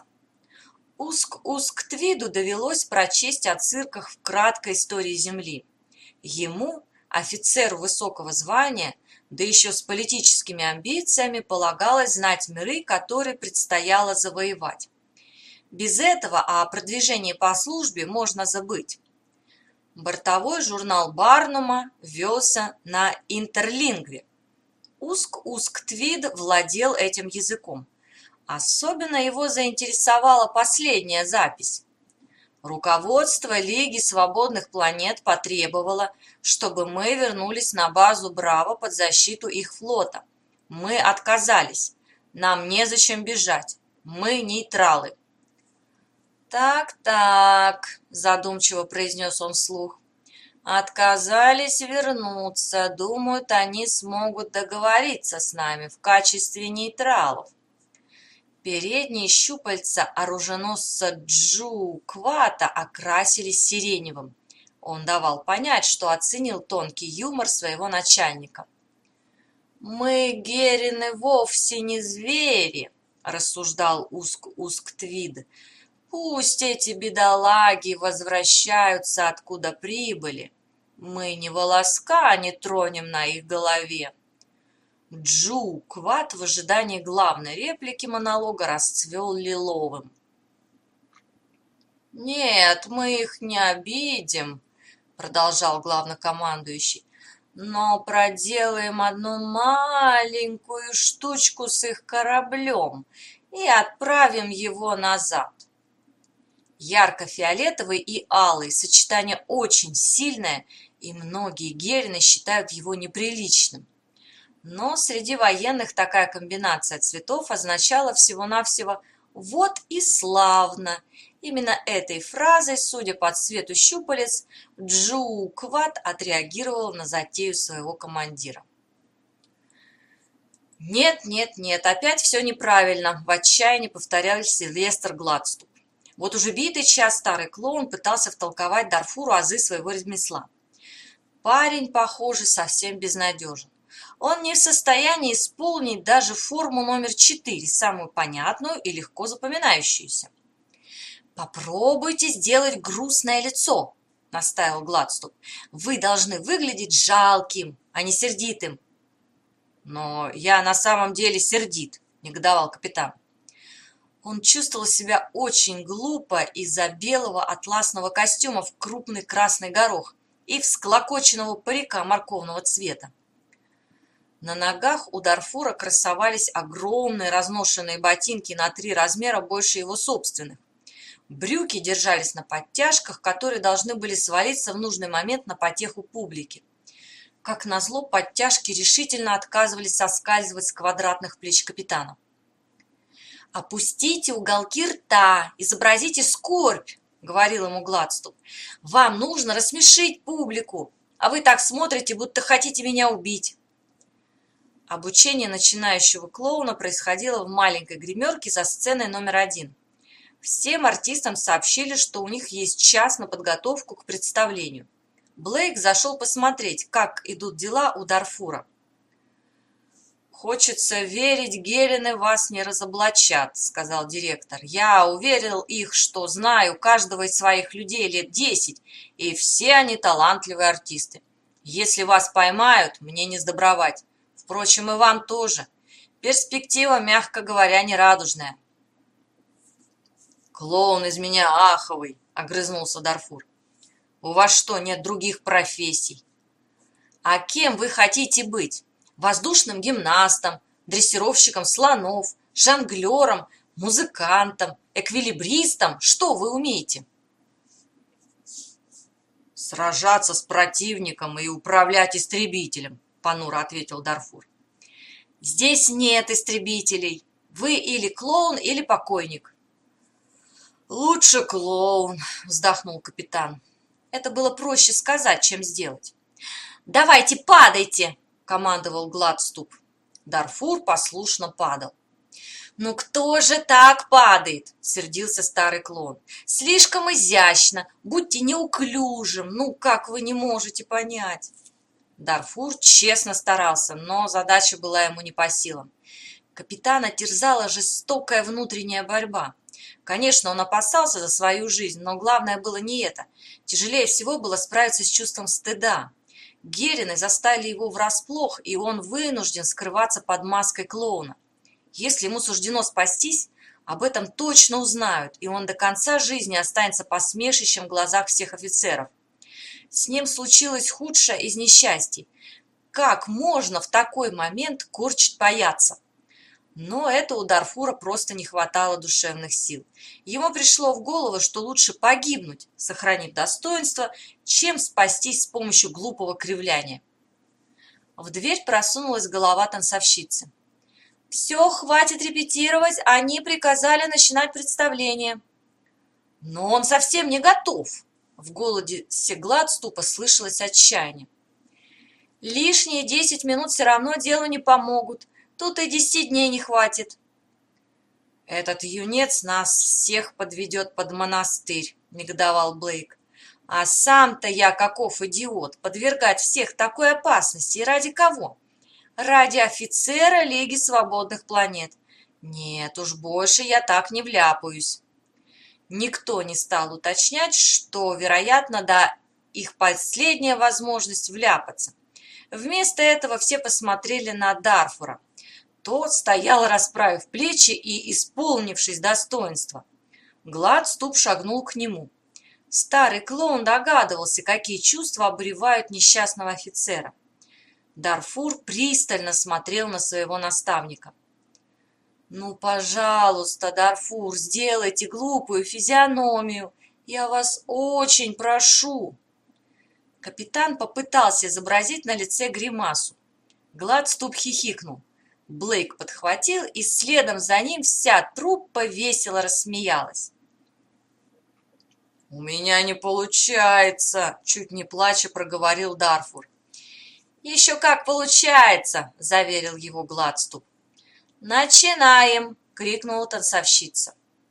Уск-Уск-Твиду довелось прочесть о цирках в краткой истории Земли. Ему, офицеру высокого звания, да еще с политическими амбициями, полагалось знать миры, которые предстояло завоевать. Без этого о продвижении по службе можно забыть. Бортовой журнал Барнума велся на интерлингве. Уск-Уск-Твид владел этим языком. Особенно его заинтересовала последняя запись. Руководство Лиги свободных планет потребовало, чтобы мы вернулись на базу Браво под защиту их флота. Мы отказались. Нам незачем бежать. Мы нейтралы. «Так-так», – задумчиво произнес он вслух. «Отказались вернуться. Думают, они смогут договориться с нами в качестве нейтралов». Передние щупальца оруженосца Джу-Квата окрасились сиреневым. Он давал понять, что оценил тонкий юмор своего начальника. «Мы, герины, вовсе не звери», – рассуждал Уск-Уск-Твид. «Пусть эти бедолаги возвращаются, откуда прибыли. Мы ни волоска не тронем на их голове». Джу-Кват в ожидании главной реплики монолога расцвел лиловым. «Нет, мы их не обидим», — продолжал главнокомандующий, «но проделаем одну маленькую штучку с их кораблем, и отправим его назад. Ярко-фиолетовый и алый, сочетание очень сильное, и многие герины считают его неприличным. Но среди военных такая комбинация цветов означала всего-навсего «вот и славно». Именно этой фразой, судя по цвету щупалец, Джу-Кват отреагировал на затею своего командира. «Нет, нет, нет, опять все неправильно», – в отчаянии повторял Сильвестр Гладступ. Вот уже битый час старый клоун пытался втолковать Дарфуру азы своего ремесла. Парень, похоже, совсем безнадежен. Он не в состоянии исполнить даже форму номер 4, самую понятную и легко запоминающуюся. «Попробуйте сделать грустное лицо», – настаивал Гладступ. «Вы должны выглядеть жалким, а не сердитым». «Но я на самом деле сердит», – негодовал капитан. Он чувствовал себя очень глупо из-за белого атласного костюма в крупный красный горох и всклокоченного парика морковного цвета. На ногах у Дарфура красовались огромные разношенные ботинки на 3 размера больше его собственных. Брюки держались на подтяжках, которые должны были свалиться в нужный момент на потеху публики. Как назло, подтяжки решительно отказывались соскальзывать с квадратных плеч капитана. «Опустите уголки рта, изобразите скорбь», — говорил ему Гладступ. «Вам нужно рассмешить публику, а вы так смотрите, будто хотите меня убить». Обучение начинающего клоуна происходило в маленькой гримерке за сценой номер 1. Всем артистам сообщили, что у них есть час на подготовку к представлению. Блейк зашел посмотреть, как идут дела у Дарфура. «Хочется верить, герины вас не разоблачат», — сказал директор. «Я уверил их, что знаю каждого из своих людей лет 10, и все они талантливые артисты. Если вас поймают, мне не сдобровать. Впрочем, и вам тоже. Перспектива, мягко говоря, нерадужная». «Клоун из меня аховый», — огрызнулся Дарфур. «У вас что, нет других профессий?» «А кем вы хотите быть? Воздушным гимнастом, дрессировщиком слонов, жонглером, музыкантом, эквилибристом? Что вы умеете?» «Сражаться с противником и управлять истребителем», — понуро ответил Дарфур. «Здесь нет истребителей. Вы или клоун, или покойник». «Лучше клоун», — вздохнул капитан. Это было проще сказать, чем сделать. «Давайте падайте!» — командовал Гладступ. Дарфур послушно падал. «Ну кто же так падает?» — сердился старый клоун. «Слишком изящно, будьте неуклюжим, ну как вы не можете понять?» Дарфур честно старался, но задача была ему не по силам. Капитана терзала жестокая внутренняя борьба. Конечно, он опасался за свою жизнь, но главное было не это. Тяжелее всего было справиться с чувством стыда. Герины застали его врасплох, и он вынужден скрываться под маской клоуна. Если ему суждено спастись, об этом точно узнают, и он до конца жизни останется посмешищем в глазах всех офицеров. С ним случилось худшее из несчастий. Как можно в такой момент корчить паяца? Но это у Дарфура просто не хватало душевных сил. Ему пришло в голову, что лучше погибнуть, сохранив достоинство, чем спастись с помощью глупого кривляния. В дверь просунулась голова танцовщицы. «Все, хватит репетировать, они приказали начинать представление». «Но он совсем не готов», — в голосе Гладступа слышалось отчаяние. «Лишние 10 минут все равно делу не помогут. Тут и 10 дней не хватит». «Этот юнец нас всех подведет под монастырь», — негодовал Блейк. «А сам-то я каков идиот, подвергать всех такой опасности. И ради кого? Ради офицера Лиги Свободных Планет. Нет уж, больше я так не вляпаюсь». Никто не стал уточнять, что, вероятно, да, их последняя возможность вляпаться. Вместо этого все посмотрели на Дарфура. Тот стоял, расправив плечи и исполнившись достоинства. Гладступ шагнул к нему. Старый клоун догадывался, какие чувства обуревают несчастного офицера. Дарфур пристально смотрел на своего наставника. Ну, пожалуйста, Дарфур, сделайте глупую физиономию. Я вас очень прошу. Капитан попытался изобразить на лице гримасу. Гладступ хихикнул. Блейк подхватил, и следом за ним вся труппа весело рассмеялась. «У меня не получается!» – чуть не плача проговорил Дарфур. «Еще как получается!» – заверил его Гладступ. «Начинаем!» – крикнула танцовщица.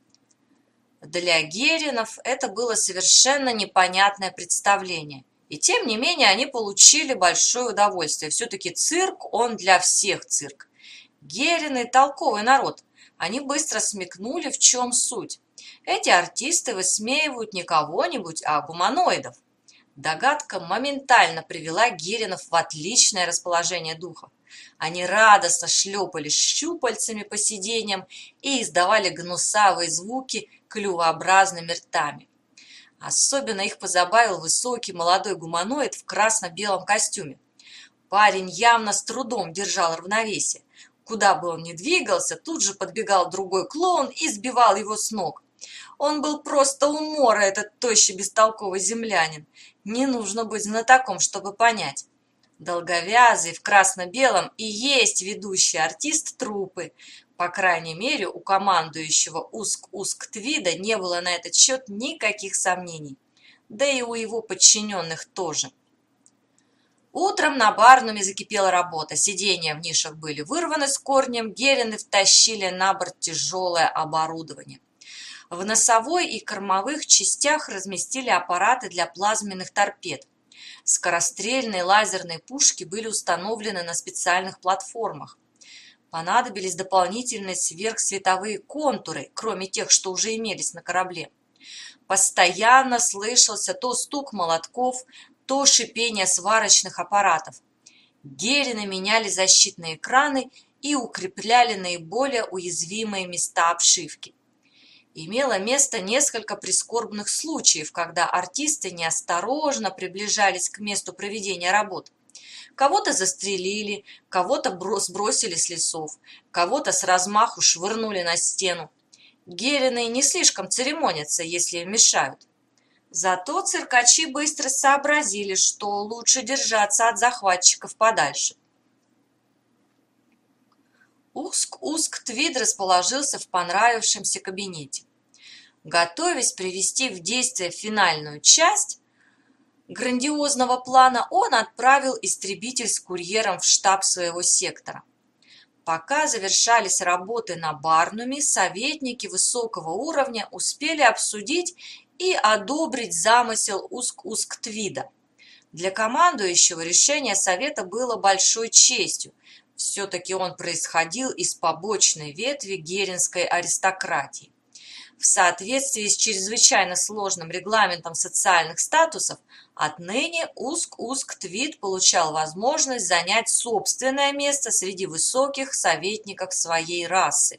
Для Геринов это было совершенно непонятное представление. И тем не менее они получили большое удовольствие. Все-таки цирк, он для всех цирк. Герины – толковый народ. Они быстро смекнули, в чем суть. Эти артисты высмеивают не кого-нибудь, а гуманоидов. Догадка моментально привела Геринов в отличное расположение духа. Они радостно шлепали щупальцами по сиденьям и издавали гнусавые звуки клювообразными ртами. Особенно их позабавил высокий молодой гуманоид в красно-белом костюме. Парень явно с трудом держал равновесие. Куда бы он ни двигался, тут же подбегал другой клоун и сбивал его с ног. Он был просто умора, этот тощий бестолковый землянин. Не нужно быть знатоком, чтобы понять. Долговязый в красно-белом и есть ведущий артист труппы. По крайней мере, у командующего Уск-Уск-Твида не было на этот счет никаких сомнений. Да и у его подчиненных тоже. Утром на Барнуме закипела работа. Сиденья в нишах были вырваны с корнем, Герины втащили на борт тяжелое оборудование. В носовой и кормовых частях разместили аппараты для плазменных торпед. Скорострельные лазерные пушки были установлены на специальных платформах. Понадобились дополнительные сверхсветовые контуры, кроме тех, что уже имелись на корабле. Постоянно слышался то стук молотков, то шипение сварочных аппаратов. Герины меняли защитные экраны и укрепляли наиболее уязвимые места обшивки. Имело место несколько прискорбных случаев, когда артисты неосторожно приближались к месту проведения работ. Кого-то застрелили, кого-то сбросили с лесов, кого-то с размаху швырнули на стену. Герины не слишком церемонятся, если им мешают. Зато циркачи быстро сообразили, что лучше держаться от захватчиков подальше. Уск-Уск-Твид расположился в понравившемся кабинете. Готовясь привести в действие финальную часть грандиозного плана, он отправил истребитель с курьером в штаб своего сектора. Пока завершались работы на Барнуме, советники высокого уровня успели обсудить и одобрить замысел Уск-Уск-Твида. Для командующего решение совета было большой честью. Все-таки он происходил из побочной ветви геринской аристократии. В соответствии с чрезвычайно сложным регламентом социальных статусов, отныне Уск-Уск-Твид получал возможность занять собственное место среди высоких советников своей расы.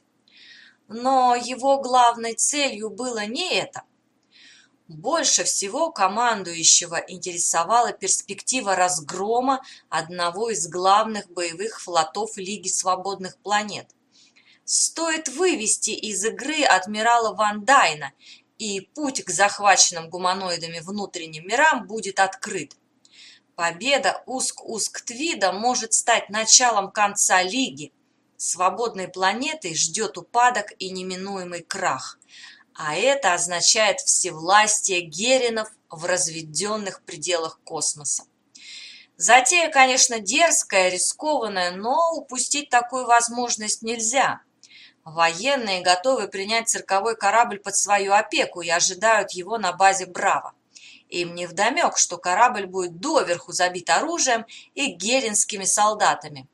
Но его главной целью было не это. Больше всего командующего интересовала перспектива разгрома одного из главных боевых флотов Лиги Свободных Планет. Стоит вывести из игры адмирала Ван Дайна, и путь к захваченным гуманоидами внутренним мирам будет открыт. Победа Уск-Уск-Твида может стать началом конца Лиги. Свободной планетой ждет упадок и неминуемый крах. А это означает всевластие геринов в разведенных пределах космоса. Затея, конечно, дерзкая, рискованная, но упустить такую возможность нельзя. Военные готовы принять цирковой корабль под свою опеку и ожидают его на базе «Браво». Им невдомек, что корабль будет доверху забит оружием и геринскими солдатами.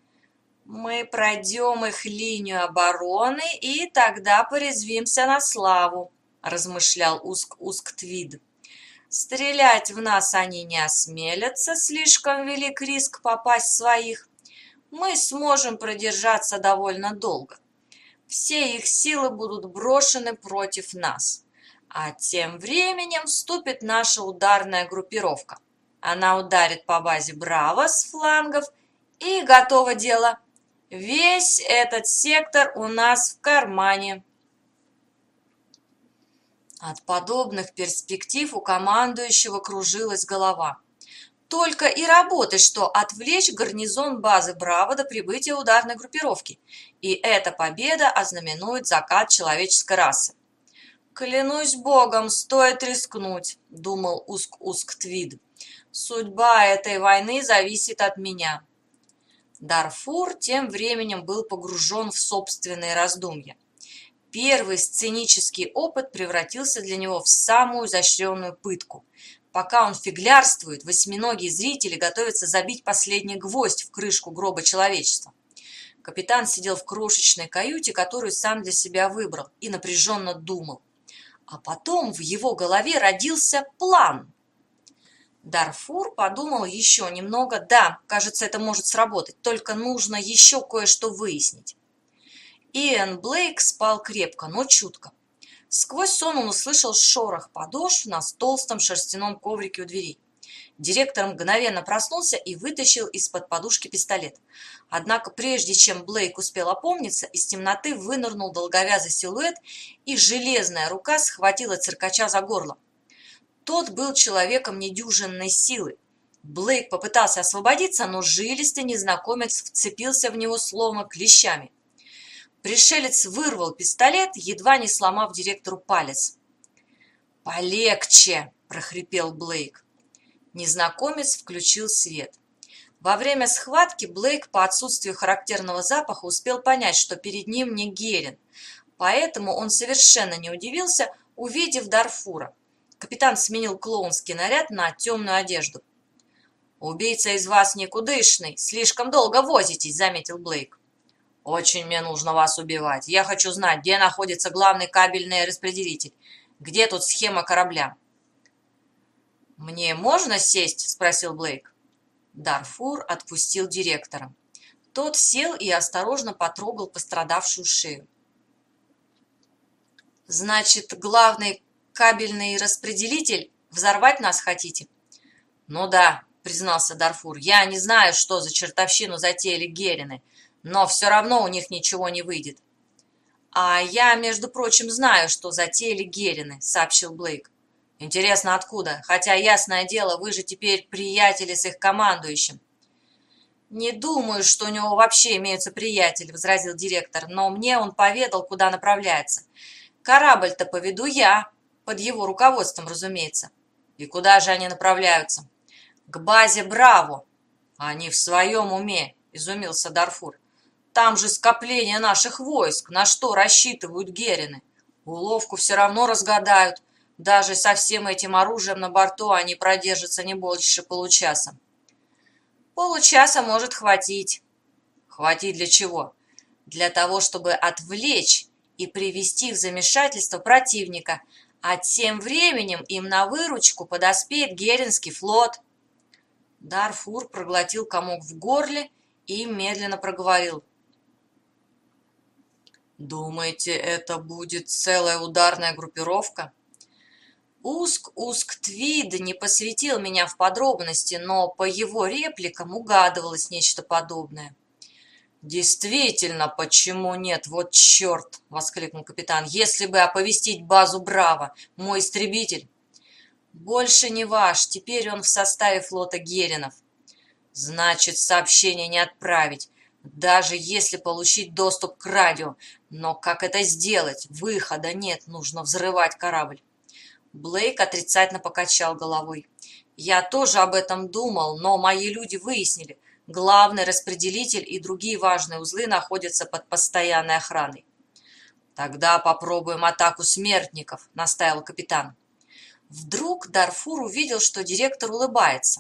Мы пройдем их линию обороны и тогда порезвимся на славу, размышлял Уск-Уск-Твид. Стрелять в нас они не осмелятся, слишком велик риск попасть в своих. Мы сможем продержаться довольно долго. Все их силы будут брошены против нас. А тем временем вступит наша ударная группировка. Она ударит по базе «Браво» с флангов, и готово дело. Весь этот сектор у нас в кармане. От подобных перспектив у командующего кружилась голова. Только и работы, что отвлечь гарнизон базы «Браво» до прибытия ударной группировки. И эта победа ознаменует закат человеческой расы. «Клянусь богом, стоит рискнуть», — думал Уск-Уск-Твид. «Судьба этой войны зависит от меня». Дарфур тем временем был погружен в собственные раздумья. Первый сценический опыт превратился для него в самую изощренную пытку. Пока он фиглярствует, восьминогие зрители готовятся забить последний гвоздь в крышку гроба человечества. Капитан сидел в крошечной каюте, которую сам для себя выбрал, и напряженно думал. А потом в его голове родился план. Дарфур подумал еще немного. Да, кажется, это может сработать, только нужно еще кое-что выяснить. Иэн Блейк спал крепко, но чутко. Сквозь сон он услышал шорох подошв на толстом шерстяном коврике у двери. Директор мгновенно проснулся и вытащил из-под подушки пистолет. Однако прежде чем Блейк успел опомниться, из темноты вынырнул долговязый силуэт, и железная рука схватила циркача за горло. Тот был человеком недюжинной силы. Блейк попытался освободиться, но жилистый незнакомец вцепился в него словно клещами. Пришелец вырвал пистолет, едва не сломав директору палец. «Полегче!» – прохрипел Блейк. Незнакомец включил свет. Во время схватки Блейк по отсутствию характерного запаха успел понять, что перед ним не Герин. Поэтому он совершенно не удивился, увидев Дарфура. Капитан сменил клоунский наряд на темную одежду. «Убийца из вас никудышный, слишком долго возитесь», – заметил Блейк. «Очень мне нужно вас убивать. Я хочу знать, где находится главный кабельный распределитель. Где тут схема корабля?» «Мне можно сесть?» – спросил Блейк. Дарфур отпустил директора. Тот сел и осторожно потрогал пострадавшую шею. «Значит, главный кабельный распределитель? Взорвать нас хотите?» «Ну да», – признался Дарфур. «Я не знаю, что за чертовщину затеяли Герины. Но все равно у них ничего не выйдет». «А я, между прочим, знаю, что затеяли Герины», — сообщил Блейк. «Интересно, откуда? Хотя, ясное дело, вы же теперь приятели с их командующим». «Не думаю, что у него вообще имеются приятели», — возразил директор, «но мне он поведал, куда направляется. Корабль-то поведу я, под его руководством, разумеется». «И куда же они направляются?» «К базе Браво». «Они в своем уме», — изумился Дарфур. «Там же скопление наших войск, на что рассчитывают Герины. Уловку все равно разгадают. Даже со всем этим оружием на борту они продержатся не больше получаса». «Получаса может хватить». «Хватить для чего?» «Для того, чтобы отвлечь и привести в замешательство противника, а тем временем им на выручку подоспеет Геринский флот». Дарфур проглотил комок в горле и медленно проговорил. «Думаете, это будет целая ударная группировка?» Уск-Уск-Твид не посвятил меня в подробности, но по его репликам угадывалось нечто подобное. «Действительно, почему нет? Вот черт!» — воскликнул капитан. «Если бы оповестить базу Браво, мой истребитель...» «Больше не ваш, теперь он в составе флота Геринов». «Значит, сообщение не отправить, даже если получить доступ к радио. Но как это сделать? Выхода нет, нужно взрывать корабль». Блейк отрицательно покачал головой. «Я тоже об этом думал, но мои люди выяснили, главный распределитель и другие важные узлы находятся под постоянной охраной». «Тогда попробуем атаку смертников», — настаивал капитан. Вдруг Дарфур увидел, что директор улыбается.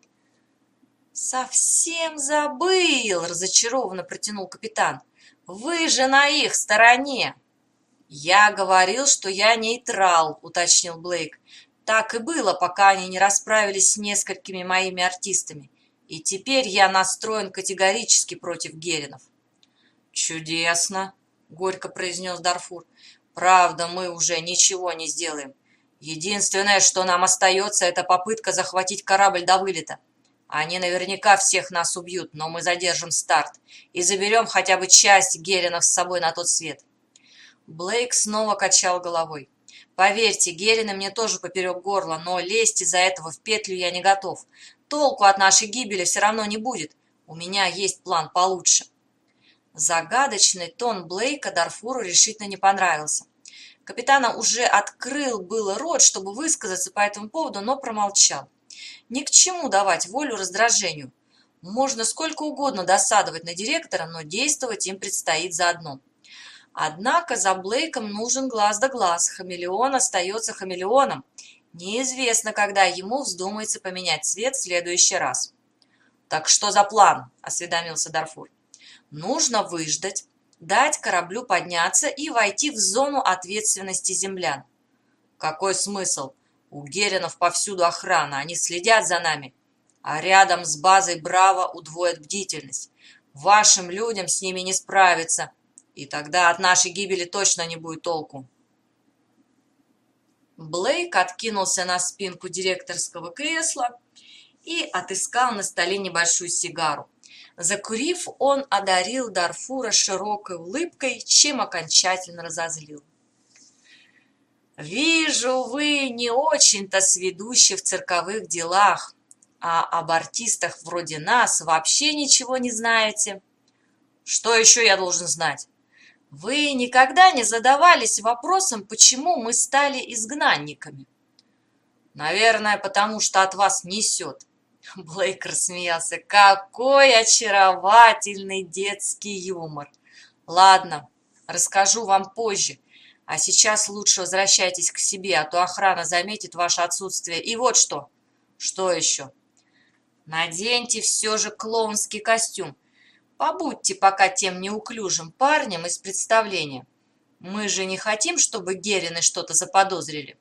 «Совсем забыл», — разочарованно протянул капитан. «Вы же на их стороне». «Я говорил, что я нейтрал», — уточнил Блейк. «Так и было, пока они не расправились с несколькими моими артистами. И теперь я настроен категорически против Геринов». «Чудесно», — горько произнес Дарфур. «Правда, мы уже ничего не сделаем. Единственное, что нам остается, это попытка захватить корабль до вылета. Они наверняка всех нас убьют, но мы задержим старт и заберем хотя бы часть Геринов с собой на тот свет. Блейк снова качал головой. Поверьте, Герины мне тоже поперек горла, но лезть из-за этого в петлю я не готов. Толку от нашей гибели все равно не будет. У меня есть план получше. Загадочный тон Блейка Дарфуру решительно не понравился. Капитана уже открыл было рот, чтобы высказаться по этому поводу, но промолчал. Ни к чему давать волю раздражению. Можно сколько угодно досадовать на директора, но действовать им предстоит заодно. Однако за Блейком нужен глаз да глаз. Хамелеон остается хамелеоном. Неизвестно, когда ему вздумается поменять цвет в следующий раз. «Так что за план?» – осведомился Дарфур. «Нужно выждать, дать кораблю подняться и войти в зону ответственности землян». «Какой смысл? У Геринов повсюду охрана, они следят за нами, а рядом с базой Браво удвоят бдительность. Вашим людям с ними не справиться, и тогда от нашей гибели точно не будет толку». Блейк откинулся на спинку директорского кресла и отыскал на столе небольшую сигару. Закурив, он одарил Дарфура широкой улыбкой, чем окончательно разозлил. «Вижу, вы не очень-то сведущи в цирковых делах, а об артистах вроде нас вообще ничего не знаете. Что еще я должен знать? Вы никогда не задавались вопросом, почему мы стали изгнанниками?» «Наверное, потому что от вас несет». Блейк рассмеялся. «Какой очаровательный детский юмор! Ладно, расскажу вам позже. А сейчас лучше возвращайтесь к себе, а то охрана заметит ваше отсутствие. И вот что. Что еще? Наденьте все же клоунский костюм. Побудьте пока тем неуклюжим парнем из представления. Мы же не хотим, чтобы Герины что-то заподозрили».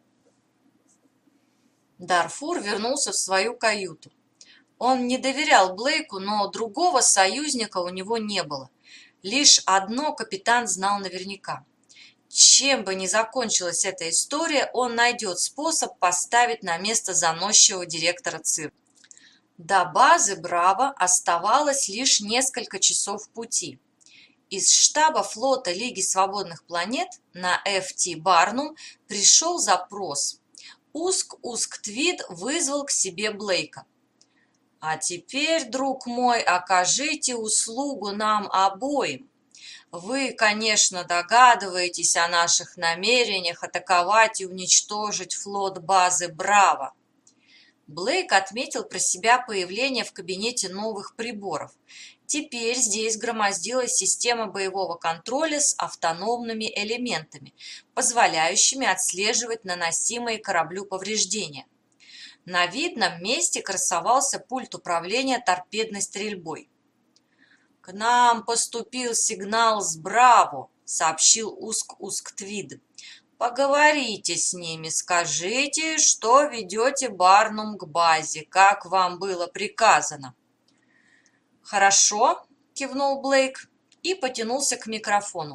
Дарфур вернулся в свою каюту. Он не доверял Блейку, но другого союзника у него не было. Лишь одно капитан знал наверняка. Чем бы ни закончилась эта история, он найдет способ поставить на место заносчивого директора цирка. До базы Браво оставалось лишь несколько часов пути. Из штаба флота Лиги свободных планет на FT Барнум пришел запрос. Уск-Уск-Твид вызвал к себе Блейка. «А теперь, друг мой, окажите услугу нам обоим. Вы, конечно, догадываетесь о наших намерениях атаковать и уничтожить флот базы Браво». Блейк отметил про себя появление в кабинете новых приборов. Теперь здесь громоздилась система боевого контроля с автономными элементами, позволяющими отслеживать наносимые кораблю повреждения. На видном месте красовался пульт управления торпедной стрельбой. «К нам поступил сигнал с Браво», — сообщил Уск-Уск-Твид. «Поговорите с ними, скажите, что ведете Барнум к базе, как вам было приказано». «Хорошо», — кивнул Блейк и потянулся к микрофону.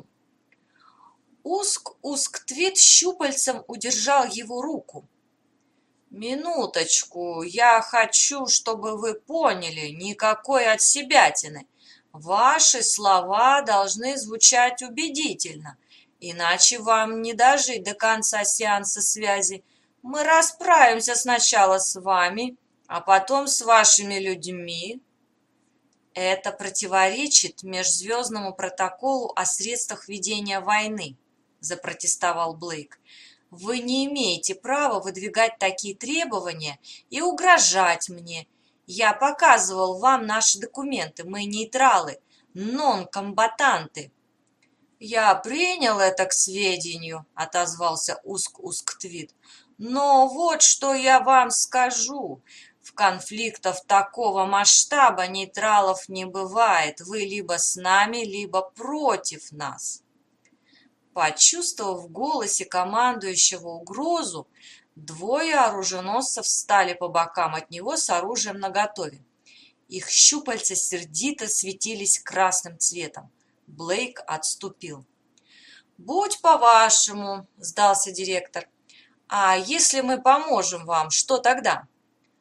Уск-Уск-Твид щупальцем удержал его руку. «Минуточку, я хочу, чтобы вы поняли, никакой отсебятины. Ваши слова должны звучать убедительно, иначе вам не дожить до конца сеанса связи. Мы расправимся сначала с вами, а потом с вашими людьми». «Это противоречит межзвездному протоколу о средствах ведения войны», – запротестовал Блейк. «Вы не имеете права выдвигать такие требования и угрожать мне. Я показывал вам наши документы, мы нейтралы, нон-комбатанты». «Я принял это к сведению», – отозвался Уск-Уск-Твид. «Но вот что я вам скажу. В конфликтах такого масштаба нейтралов не бывает. Вы либо с нами, либо против нас». Почувствовав в голосе командующего угрозу, двое оруженосцев встали по бокам от него с оружием наготове. Их щупальца сердито светились красным цветом. Блейк отступил. «Будь по-вашему», – сдался директор. «А если мы поможем вам, что тогда?»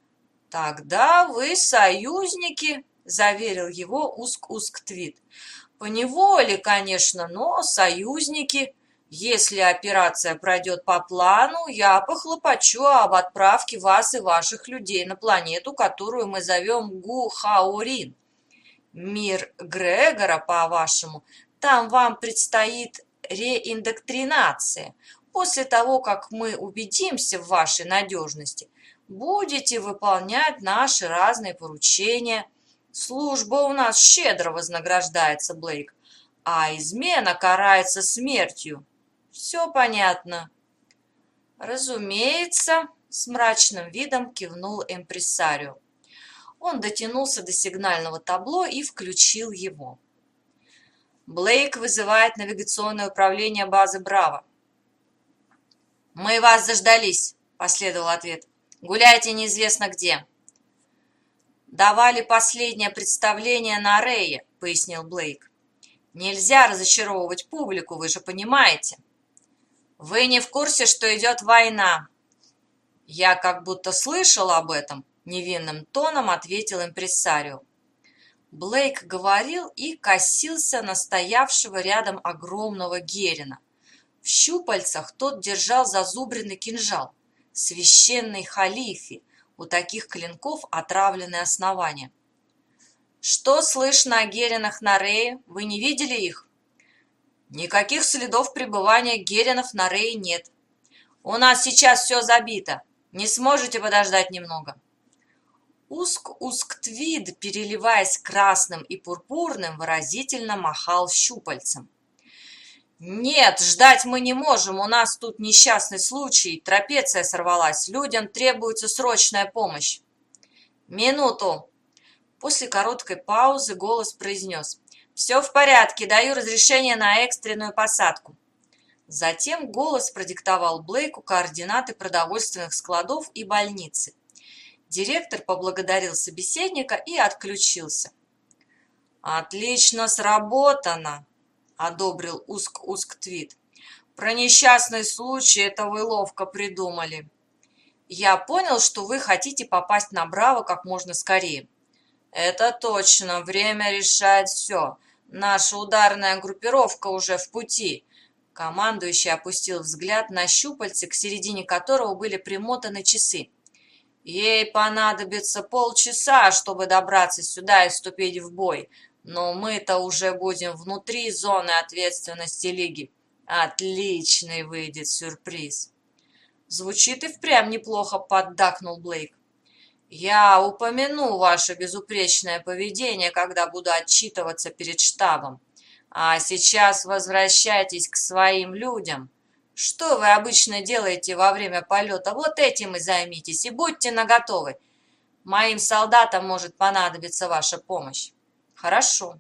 «Тогда вы союзники», — заверил его Уск-Уск-Твит. «Поневоле, конечно, но союзники. Если операция пройдет по плану, я похлопочу об отправке вас и ваших людей на планету, которую мы зовем Гу-Хаурин. Мир Грегора, по-вашему, там вам предстоит реиндоктринация. После того, как мы убедимся в вашей надежности, будете выполнять наши разные поручения. Служба у нас щедро вознаграждается, Блейк, а измена карается смертью. Все понятно?» «Разумеется», — с мрачным видом кивнул импресарио. Он дотянулся до сигнального табло и включил его. «Блейк вызывает навигационное управление базы Браво». «Мы вас заждались», — последовал ответ. «Гуляйте неизвестно где». «Давали последнее представление на Рее», — пояснил Блейк. «Нельзя разочаровывать публику, вы же понимаете». «Вы не в курсе, что идет война?» «Я как будто слышал об этом», — невинным тоном ответил импресарио. Блейк говорил и косился на стоявшего рядом огромного Герина. В щупальцах тот держал зазубренный кинжал, священный халифи, у таких клинков отравленные основания. «Что слышно о Геринах на Рее? Вы не видели их?» «Никаких следов пребывания Геринов на Рее нет. У нас сейчас все забито. Не сможете подождать немного?» Уск-Уск-Твид, переливаясь красным и пурпурным, выразительно махал щупальцем. «Нет, ждать мы не можем, у нас тут несчастный случай, трапеция сорвалась, людям требуется срочная помощь». «Минуту!» После короткой паузы голос произнес: «Все в порядке, даю разрешение на экстренную посадку». Затем голос продиктовал Блейку координаты продовольственных складов и больницы. Директор поблагодарил собеседника и отключился. «Отлично сработано», — одобрил Уск-Уск-Твит. «Про несчастный случай это вы ловко придумали. Я понял, что вы хотите попасть на Браво как можно скорее». «Это точно, время решает все. Наша ударная группировка уже в пути». Командующий опустил взгляд на щупальце, к середине которого были примотаны часы. «Ей понадобится полчаса, чтобы добраться сюда и вступить в бой, но мы-то уже будем внутри зоны ответственности Лиги. Отличный выйдет сюрприз». «Звучит и впрямь неплохо», — поддакнул Блейк. «Я упомяну ваше безупречное поведение, когда буду отчитываться перед штабом. А сейчас возвращайтесь к своим людям. Что вы обычно делаете во время полета? Вот этим и займитесь, и будьте наготовы. Моим солдатам может понадобиться ваша помощь». «Хорошо».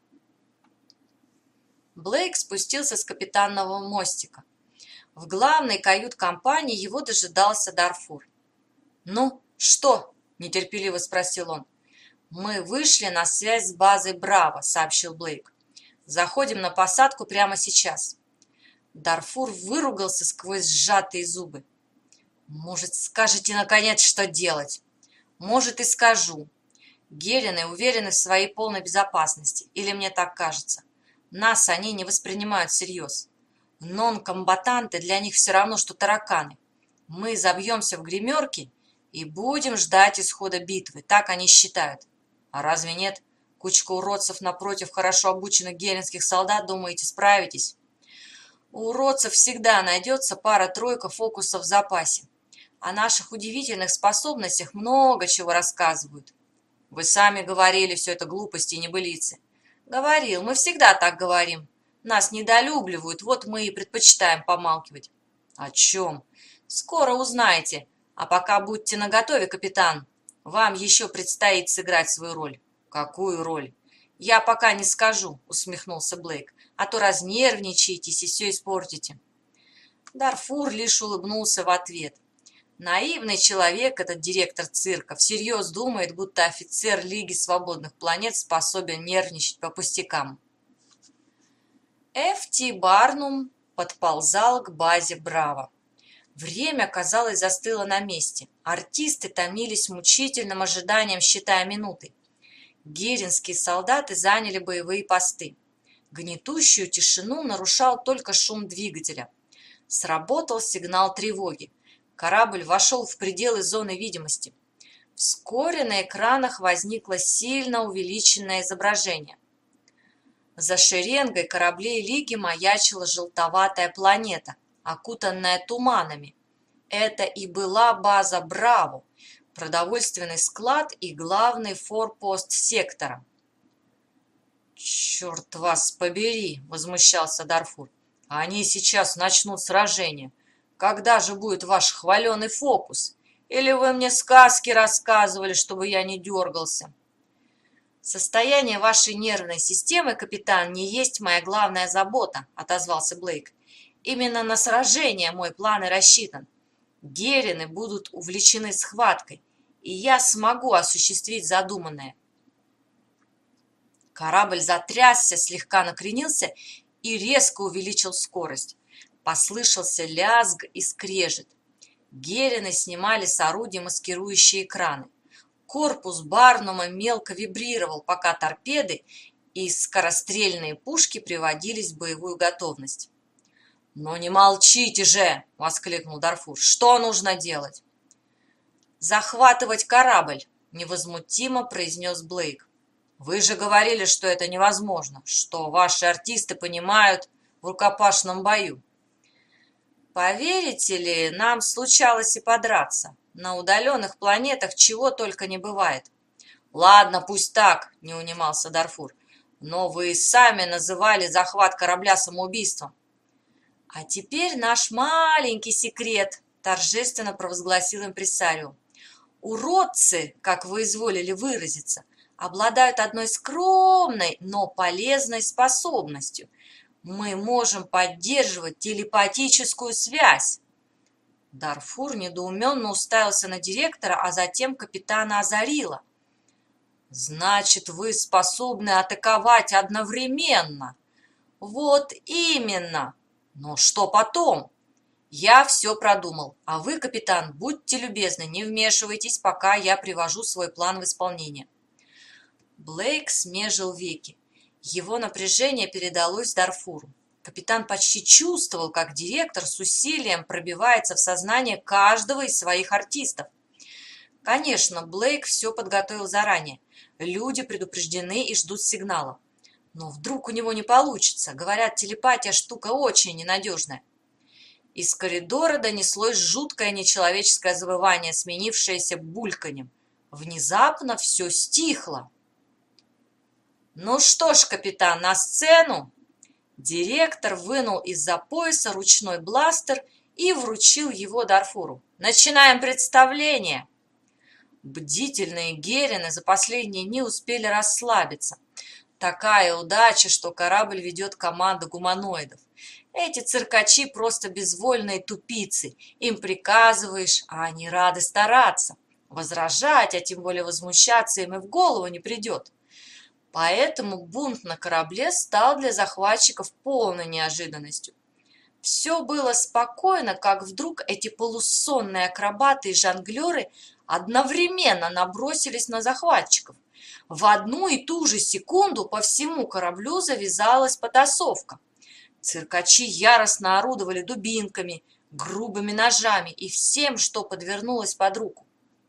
Блейк спустился с капитанного мостика. В главной кают-компании его дожидался Дарфур. «Ну, что?» – нетерпеливо спросил он. «Мы вышли на связь с базой Браво», – сообщил Блейк. «Заходим на посадку прямо сейчас». Дарфур выругался сквозь сжатые зубы. «Может, скажете, наконец, что делать?» «Может, и скажу. Герины уверены в своей полной безопасности, или мне так кажется. Нас они не воспринимают всерьез. Нон-комбатанты для них все равно, что тараканы. Мы забьемся в гримерки и будем ждать исхода битвы, так они считают. А разве нет? Кучка уродцев напротив хорошо обученных геринских солдат, думаете, справитесь?» «У уродцев всегда найдется пара-тройка фокусов в запасе. О наших удивительных способностях много чего рассказывают». «Вы сами говорили, все это глупости и небылицы». «Говорил, мы всегда так говорим. Нас недолюбливают, вот мы и предпочитаем помалкивать». «О чем?» «Скоро узнаете. А пока будьте наготове, капитан. Вам еще предстоит сыграть свою роль». «Какую роль?» «Я пока не скажу», — усмехнулся Блейк. «А то разнервничаетесь и все испортите». Дарфур лишь улыбнулся в ответ. Наивный человек этот директор цирка всерьез думает, будто офицер Лиги свободных планет способен нервничать по пустякам. Ф.Т. Барнум подползал к базе Браво. Время, казалось, застыло на месте. Артисты томились мучительным ожиданием, считая минуты. Геринские солдаты заняли боевые посты. Гнетущую тишину нарушал только шум двигателя. Сработал сигнал тревоги. Корабль вошел в пределы зоны видимости. Вскоре на экранах возникло сильно увеличенное изображение. За шеренгой кораблей Лиги маячила желтоватая планета, окутанная туманами. Это и была база Браво, продовольственный склад и главный форпост сектора. «Черт вас побери!» – возмущался Дарфур. «Они сейчас начнут сражение. Когда же будет ваш хваленый фокус? Или вы мне сказки рассказывали, чтобы я не дергался?» «Состояние вашей нервной системы, капитан, не есть моя главная забота», – отозвался Блейк. «Именно на сражение мой план и рассчитан. Герины будут увлечены схваткой, и я смогу осуществить задуманное». Корабль затрясся, слегка накренился и резко увеличил скорость. Послышался лязг и скрежет. Герины снимали с орудия маскирующие экраны. Корпус Барнума мелко вибрировал, пока торпеды и скорострельные пушки приводились в боевую готовность. «Ну не молчите же!» — воскликнул Дарфур. «Что нужно делать?» «Захватывать корабль!» — невозмутимо произнес Блейк. «Вы же говорили, что это невозможно, что ваши артисты понимают в рукопашном бою». «Поверите ли, нам случалось и подраться. На удаленных планетах чего только не бывает». «Ладно, пусть так», — не унимался Дарфур. «Но вы сами называли захват корабля самоубийством». «А теперь наш маленький секрет», — торжественно провозгласил импресарио. «Уродцы, как вы изволили выразиться, обладают одной скромной, но полезной способностью. Мы можем поддерживать телепатическую связь». Дарфур недоуменно уставился на директора, а затем капитана озарило. «Значит, вы способны атаковать одновременно?» «Вот именно! Но что потом?» «Я все продумал, а вы, капитан, будьте любезны, не вмешивайтесь, пока я привожу свой план в исполнение». Блейк смежил веки. Его напряжение передалось Дарфуру. Капитан почти чувствовал, как директор с усилием пробивается в сознание каждого из своих артистов. Конечно, Блейк все подготовил заранее. Люди предупреждены и ждут сигнала. Но вдруг у него не получится. Говорят, телепатия штука очень ненадежная. Из коридора донеслось жуткое нечеловеческое завывание, сменившееся бульканьем. Внезапно все стихло. «Ну что ж, капитан, на сцену!» Директор вынул из-за пояса ручной бластер и вручил его Дарфуру. «Начинаем представление!» Бдительные Герины за последние дни успели расслабиться. Такая удача, что корабль ведет команду гуманоидов. Эти циркачи просто безвольные тупицы. Им приказываешь, а они рады стараться. Возражать, а тем более возмущаться им и в голову не придет. Поэтому бунт на корабле стал для захватчиков полной неожиданностью. Все было спокойно, как вдруг эти полусонные акробаты и жонглеры одновременно набросились на захватчиков. В одну и ту же секунду по всему кораблю завязалась потасовка. Циркачи яростно орудовали дубинками, грубыми ножами и всем, что подвернулось под руку.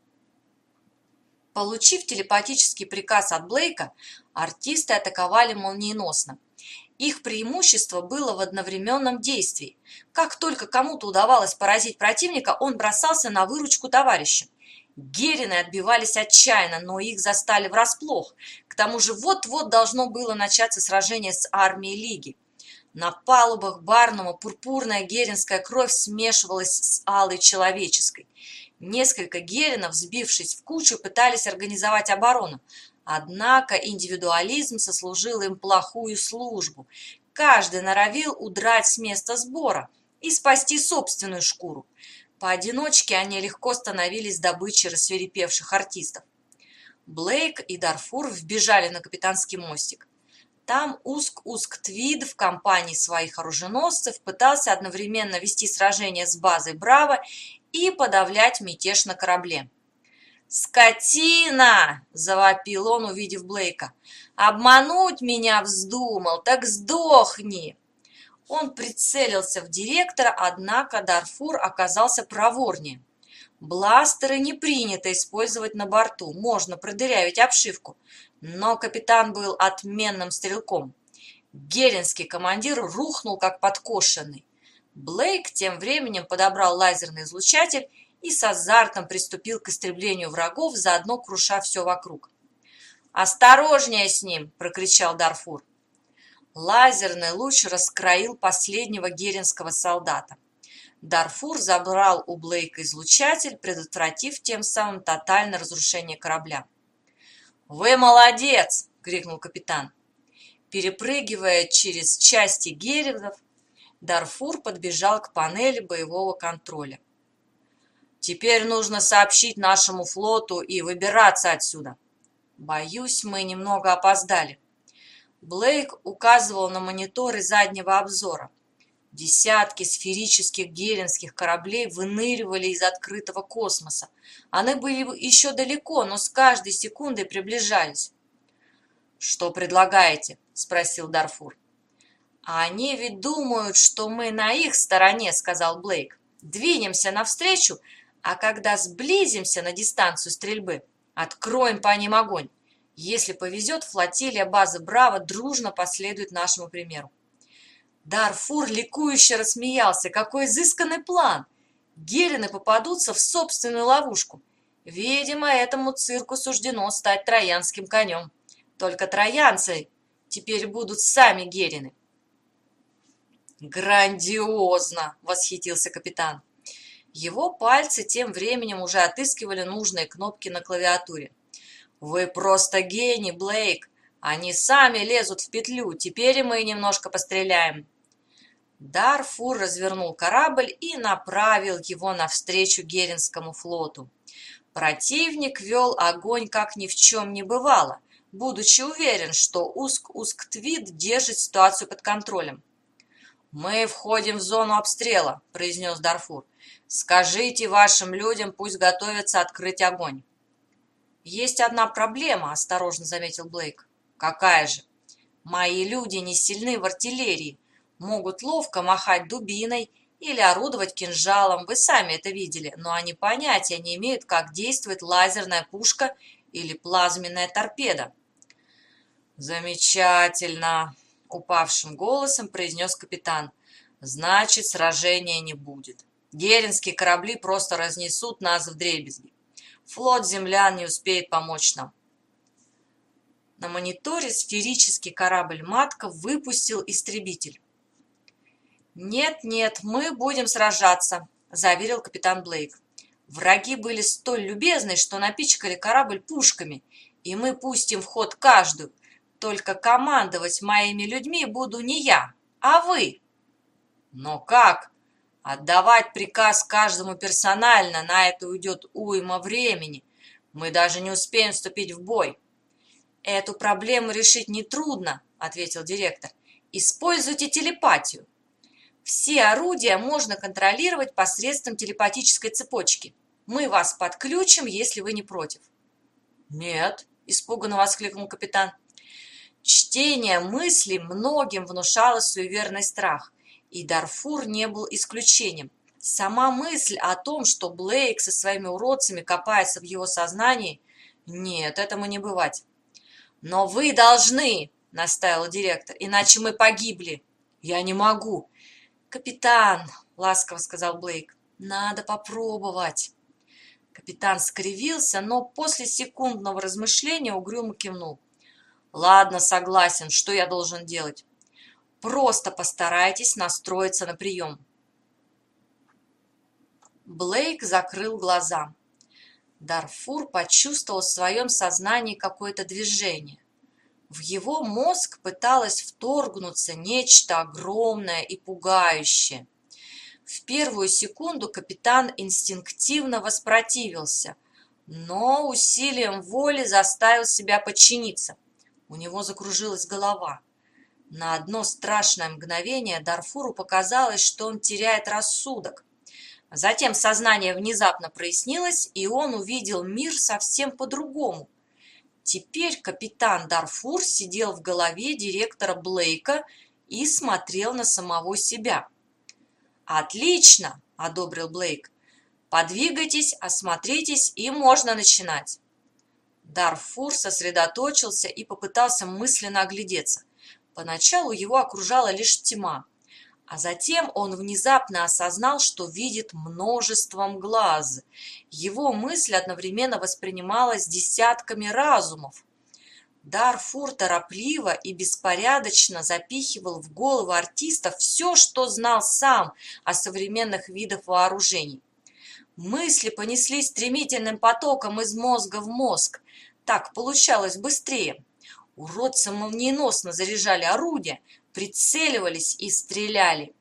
Получив телепатический приказ от Блейка, артисты атаковали молниеносно. Их преимущество было в одновременном действии. Как только кому-то удавалось поразить противника, он бросался на выручку товарищам. Герины отбивались отчаянно, но их застали врасплох. К тому же вот-вот должно было начаться сражение с армией Лиги. На палубах Барнума пурпурная геринская кровь смешивалась с алой человеческой. Несколько геринов, сбившись в кучу, пытались организовать оборону. Однако индивидуализм сослужил им плохую службу. Каждый норовил удрать с места сбора и спасти собственную шкуру. Поодиночке они легко становились добычей рассвирепевших артистов. Блейк и Дарфур вбежали на капитанский мостик. Там Уск-Уск-Твид в компании своих оруженосцев пытался одновременно вести сражение с базой Браво и подавлять мятеж на корабле. «Скотина!» – завопил он, увидев Блейка. «Обмануть меня вздумал, так сдохни!» Он прицелился в директора, однако Дарфур оказался проворнее. Бластеры не принято использовать на борту, можно продырявить обшивку, но капитан был отменным стрелком. Геринский командир рухнул как подкошенный. Блейк тем временем подобрал лазерный излучатель и с азартом приступил к истреблению врагов, заодно круша все вокруг. «Осторожнее с ним!» – прокричал Дарфур. Лазерный луч раскроил последнего геринского солдата. Дарфур забрал у Блейка излучатель, предотвратив тем самым тотальное разрушение корабля. «Вы молодец!» – крикнул капитан. Перепрыгивая через части геринов, Дарфур подбежал к панели боевого контроля. «Теперь нужно сообщить нашему флоту и выбираться отсюда. Боюсь, мы немного опоздали». Блейк указывал на мониторы заднего обзора. Десятки сферических геринских кораблей выныривали из открытого космоса. Они были еще далеко, но с каждой секундой приближались. «Что предлагаете?» – спросил Дарфур. «Они ведь думают, что мы на их стороне», – сказал Блейк. «Двинемся навстречу, а когда сблизимся на дистанцию стрельбы, откроем по ним огонь. Если повезет, флотилия базы Браво дружно последует нашему примеру». Дарфур ликующе рассмеялся. Какой изысканный план! Герины попадутся в собственную ловушку. Видимо, этому цирку суждено стать троянским конем. Только троянцы теперь будут сами герины. «Грандиозно!» – восхитился капитан. Его пальцы тем временем уже отыскивали нужные кнопки на клавиатуре. «Вы просто гений, Блейк! Они сами лезут в петлю, теперь и мы немножко постреляем». Дарфур развернул корабль и направил его навстречу Геринскому флоту. Противник вел огонь, как ни в чем не бывало, будучи уверен, что Уск-Уск-Твид держит ситуацию под контролем. «Мы входим в зону обстрела», – произнес Дарфур. «Скажите вашим людям, пусть готовятся открыть огонь». «Есть одна проблема», – осторожно заметил Блейк. «Какая же?» «Мои люди не сильны в артиллерии, могут ловко махать дубиной или орудовать кинжалом, вы сами это видели, но они понятия не имеют, как действует лазерная пушка или плазменная торпеда». «Замечательно», – упавшим голосом произнес капитан. «Значит, сражения не будет. Геринские корабли просто разнесут нас вдребезги. Флот землян не успеет помочь нам». На мониторе сферический корабль «Матка» выпустил истребитель. «Нет-нет, мы будем сражаться», – заверил капитан Блейк. «Враги были столь любезны, что напичкали корабль пушками, и мы пустим в ход каждую. Только командовать моими людьми буду не я, а вы». «Но как? Отдавать приказ каждому персонально, на это уйдет уйма времени. Мы даже не успеем вступить в бой». «Эту проблему решить нетрудно», – ответил директор. «Используйте телепатию. Все орудия можно контролировать посредством телепатической цепочки. Мы вас подключим, если вы не против». «Нет», – испуганно воскликнул капитан. Чтение мыслей многим внушало суеверный страх, и Дарфур не был исключением. Сама мысль о том, что Блейк со своими уродцами копается в его сознании, нет, этому не бывать. «Но вы должны», – настаивал директор, – «иначе мы погибли». «Я не могу». «Капитан», – ласково сказал Блейк, – «надо попробовать». Капитан скривился, но после секундного размышления угрюмо кивнул. «Ладно, согласен. Что я должен делать?» «Просто постарайтесь настроиться на прием». Блейк закрыл глаза. Дарфур почувствовал в своем сознании какое-то движение. В его мозг пыталось вторгнуться нечто огромное и пугающее. В первую секунду капитан инстинктивно воспротивился, но усилием воли заставил себя подчиниться. У него закружилась голова. На одно страшное мгновение Дарфуру показалось, что он теряет рассудок. Затем сознание внезапно прояснилось, и он увидел мир совсем по-другому. Теперь капитан Дарфур сидел в голове директора Блейка и смотрел на самого себя. «Отлично!» – одобрил Блейк. «Подвигайтесь, осмотритесь, и можно начинать». Дарфур сосредоточился и попытался мысленно оглядеться. Поначалу его окружала лишь тьма, а затем он внезапно осознал, что видит множеством глаз. Его мысль одновременно воспринималась десятками разумов. Дарфур торопливо и беспорядочно запихивал в головы артистов все, что знал сам о современных видах вооружений. Мысли понеслись стремительным потоком из мозга в мозг. Так получалось быстрее. Уродцы молниеносно заряжали орудия, прицеливались и стреляли.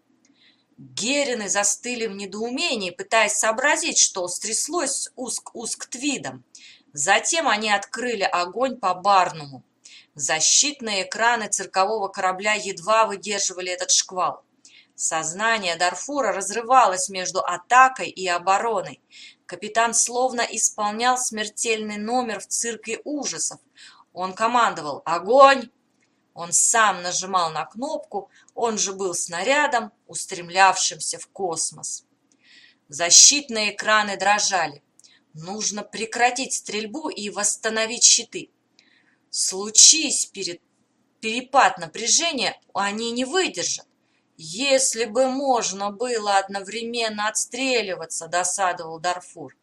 Герины застыли в недоумении, пытаясь сообразить, что стряслось с Уск-Уск-Твидом. Затем они открыли огонь по Барнуму. Защитные экраны циркового корабля едва выдерживали этот шквал. Сознание Дарфура разрывалось между атакой и обороной. Капитан словно исполнял смертельный номер в цирке ужасов. Он командовал «Огонь!». Он сам нажимал на кнопку, он же был снарядом, устремлявшимся в космос. Защитные экраны дрожали. Нужно прекратить стрельбу и восстановить щиты. Случись перепад напряжения, они не выдержат. Если бы можно было одновременно отстреливаться, досадовал Дарфур.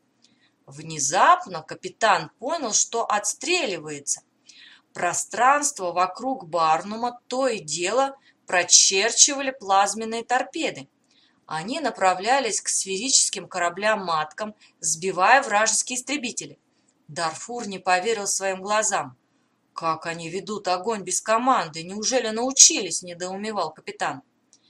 Внезапно капитан понял, что отстреливается. Пространство вокруг Барнума то и дело прочерчивали плазменные торпеды. Они направлялись к сферическим кораблям-маткам, сбивая вражеские истребители. Дарфур не поверил своим глазам. «Как они ведут огонь без команды? Неужели научились?» – недоумевал капитан.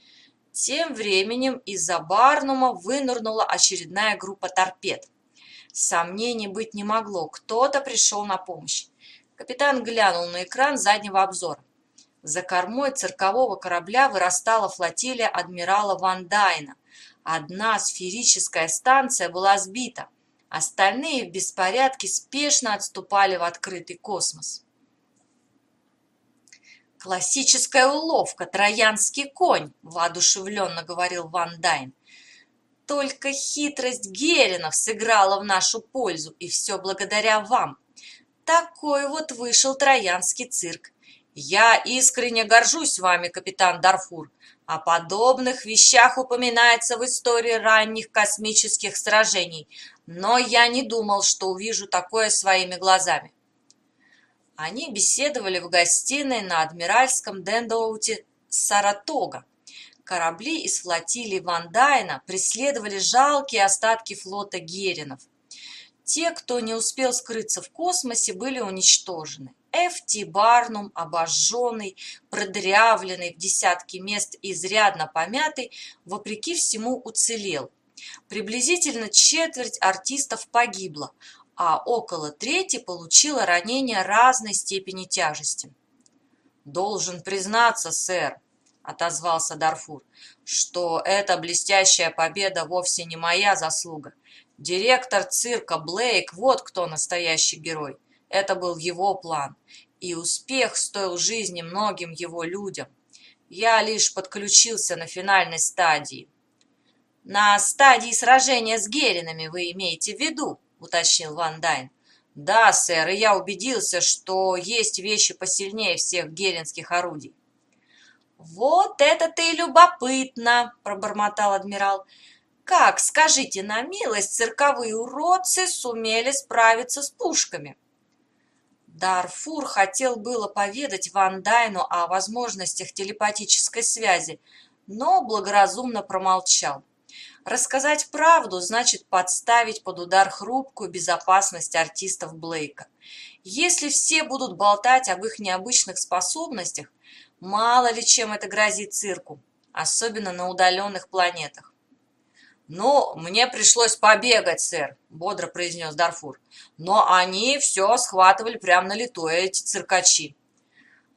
Тем временем из-за Барнума вынырнула очередная группа торпед. Сомнений быть не могло, кто-то пришел на помощь. Капитан глянул на экран заднего обзора. За кормой циркового корабля вырастала флотилия адмирала Ван Дайна. Одна сферическая станция была сбита, остальные в беспорядке спешно отступали в открытый космос. «Классическая уловка, троянский конь», – воодушевленно говорил Ван Дайн. «Только хитрость Геринов сыграла в нашу пользу, и все благодаря вам. Такой вот вышел троянский цирк. Я искренне горжусь вами, капитан Дарфур. О подобных вещах упоминается в истории ранних космических сражений, но я не думал, что увижу такое своими глазами». Они беседовали в гостиной на Адмиральском Дендоуте Саратога. Корабли из флотилии Ван Дайна преследовали жалкие остатки флота Геринов. Те, кто не успел скрыться в космосе, были уничтожены. Ф.Т. Барнум, обожженный, продырявленный в десятки мест и изрядно помятый, вопреки всему уцелел. Приблизительно четверть артистов погибла, а около трети получила ранения разной степени тяжести. «Должен признаться, сэр», — отозвался Дарфур, — «что эта блестящая победа вовсе не моя заслуга. Директор цирка Блейк, вот кто настоящий герой. Это был его план, и успех стоил жизни многим его людям. Я лишь подключился на финальной стадии». «На стадии сражения с Геринами вы имеете в виду?» – уточнил Ван Дайн. «Да, сэр, и я убедился, что есть вещи посильнее всех геринских орудий». «Вот это-то и любопытно!» – пробормотал адмирал. «Как, скажите на милость, цирковые уродцы сумели справиться с пушками?» Дарфур хотел было поведать Ван Дайну о возможностях телепатической связи, но благоразумно промолчал. Рассказать правду значит подставить под удар хрупкую безопасность артистов Блейка. Если все будут болтать об их необычных способностях, мало ли чем это грозит цирку, особенно на удаленных планетах. «Ну, мне пришлось побегать, сэр», — бодро произнес Дарфур. «Но они все схватывали прямо на лету, эти циркачи».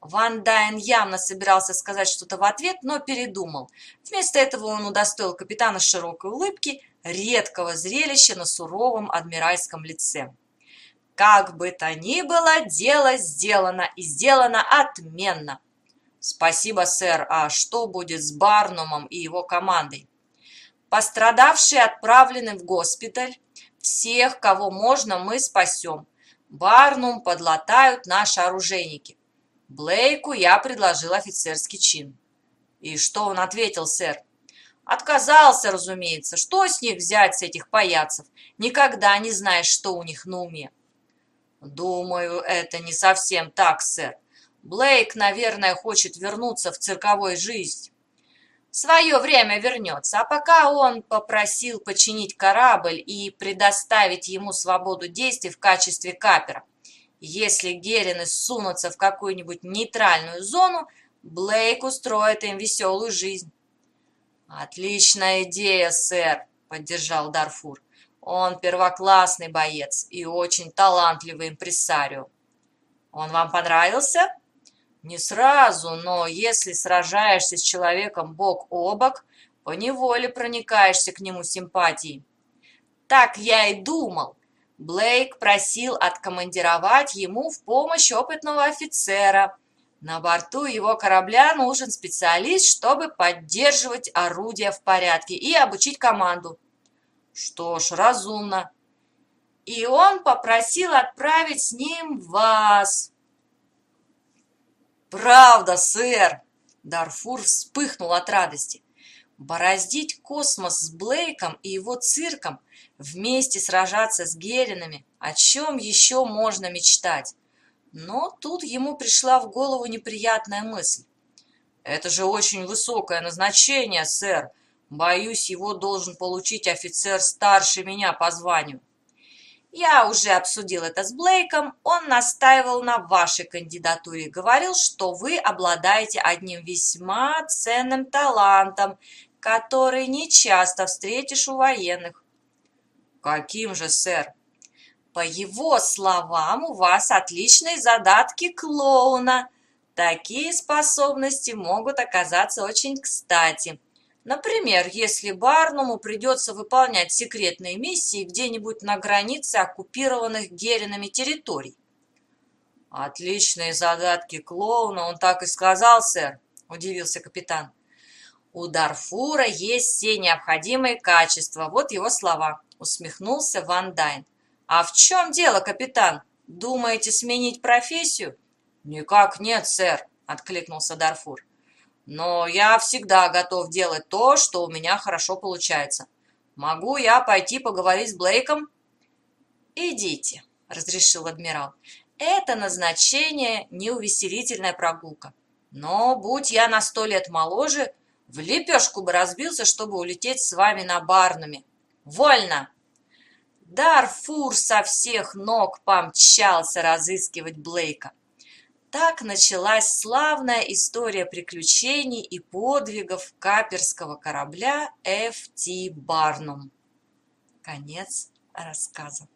Ван Дайн явно собирался сказать что-то в ответ, но передумал. Вместо этого он удостоил капитана широкой улыбки, редкого зрелища на суровом адмиральском лице. «Как бы то ни было, дело сделано, и сделано отменно!» «Спасибо, сэр. А что будет с Барнумом и его командой?» «Пострадавшие отправлены в госпиталь. Всех, кого можно, мы спасем. Барнум подлатают наши оружейники. Блейку я предложил офицерский чин». «И что он ответил, сэр?» «Отказался, разумеется. Что с них взять, с этих паяцев? Никогда не знаешь, что у них на уме». «Думаю, это не совсем так, сэр. Блейк, наверное, хочет вернуться в цирковую жизнь». «В свое время вернется, а пока он попросил починить корабль и предоставить ему свободу действий в качестве капера. Если Герины сунутся в какую-нибудь нейтральную зону, Блейк устроит им веселую жизнь». «Отличная идея, сэр», — поддержал Дарфур. «Он первоклассный боец и очень талантливый импресарио». «Он вам понравился?» «Не сразу, но если сражаешься с человеком бок о бок, поневоле проникаешься к нему симпатией». «Так я и думал. Блейк просил откомандировать ему в помощь опытного офицера. На борту его корабля нужен специалист, чтобы поддерживать орудия в порядке и обучить команду». «Что ж, разумно». «И он попросил отправить с ним вас». «Правда, сэр!» Дарфур вспыхнул от радости. Бороздить космос с Блейком и его цирком, вместе сражаться с Геринами, о чем еще можно мечтать? Но тут ему пришла в голову неприятная мысль. «Это же очень высокое назначение, сэр. Боюсь, его должен получить офицер старше меня по званию». «Я уже обсудил это с Блейком, он настаивал на вашей кандидатуре, говорил, что вы обладаете одним весьма ценным талантом, который нечасто встретишь у военных». «Каким же, сэр?» «По его словам, у вас отличные задатки клоуна. Такие способности могут оказаться очень кстати. Например, если Барнуму придется выполнять секретные миссии где-нибудь на границе оккупированных Геринами территорий». «Отличные задатки клоуна, он так и сказал, сэр», – удивился капитан. «У Дарфура есть все необходимые качества, вот его слова», – усмехнулся Ван Дайн. «А в чем дело, капитан? Думаете сменить профессию?» «Никак нет, сэр», – откликнулся Дарфур. «Но я всегда готов делать то, что у меня хорошо получается. Могу я пойти поговорить с Блейком?» «Идите», — разрешил адмирал. «Это назначение не увеселительная прогулка. Но, будь я на 100 лет моложе, в лепешку бы разбился, чтобы улететь с вами на Барнуме. Вольно!» Дарфур со всех ног помчался разыскивать Блейка. Так началась славная история приключений и подвигов каперского корабля Ф.Т. Барнум. Конец рассказа.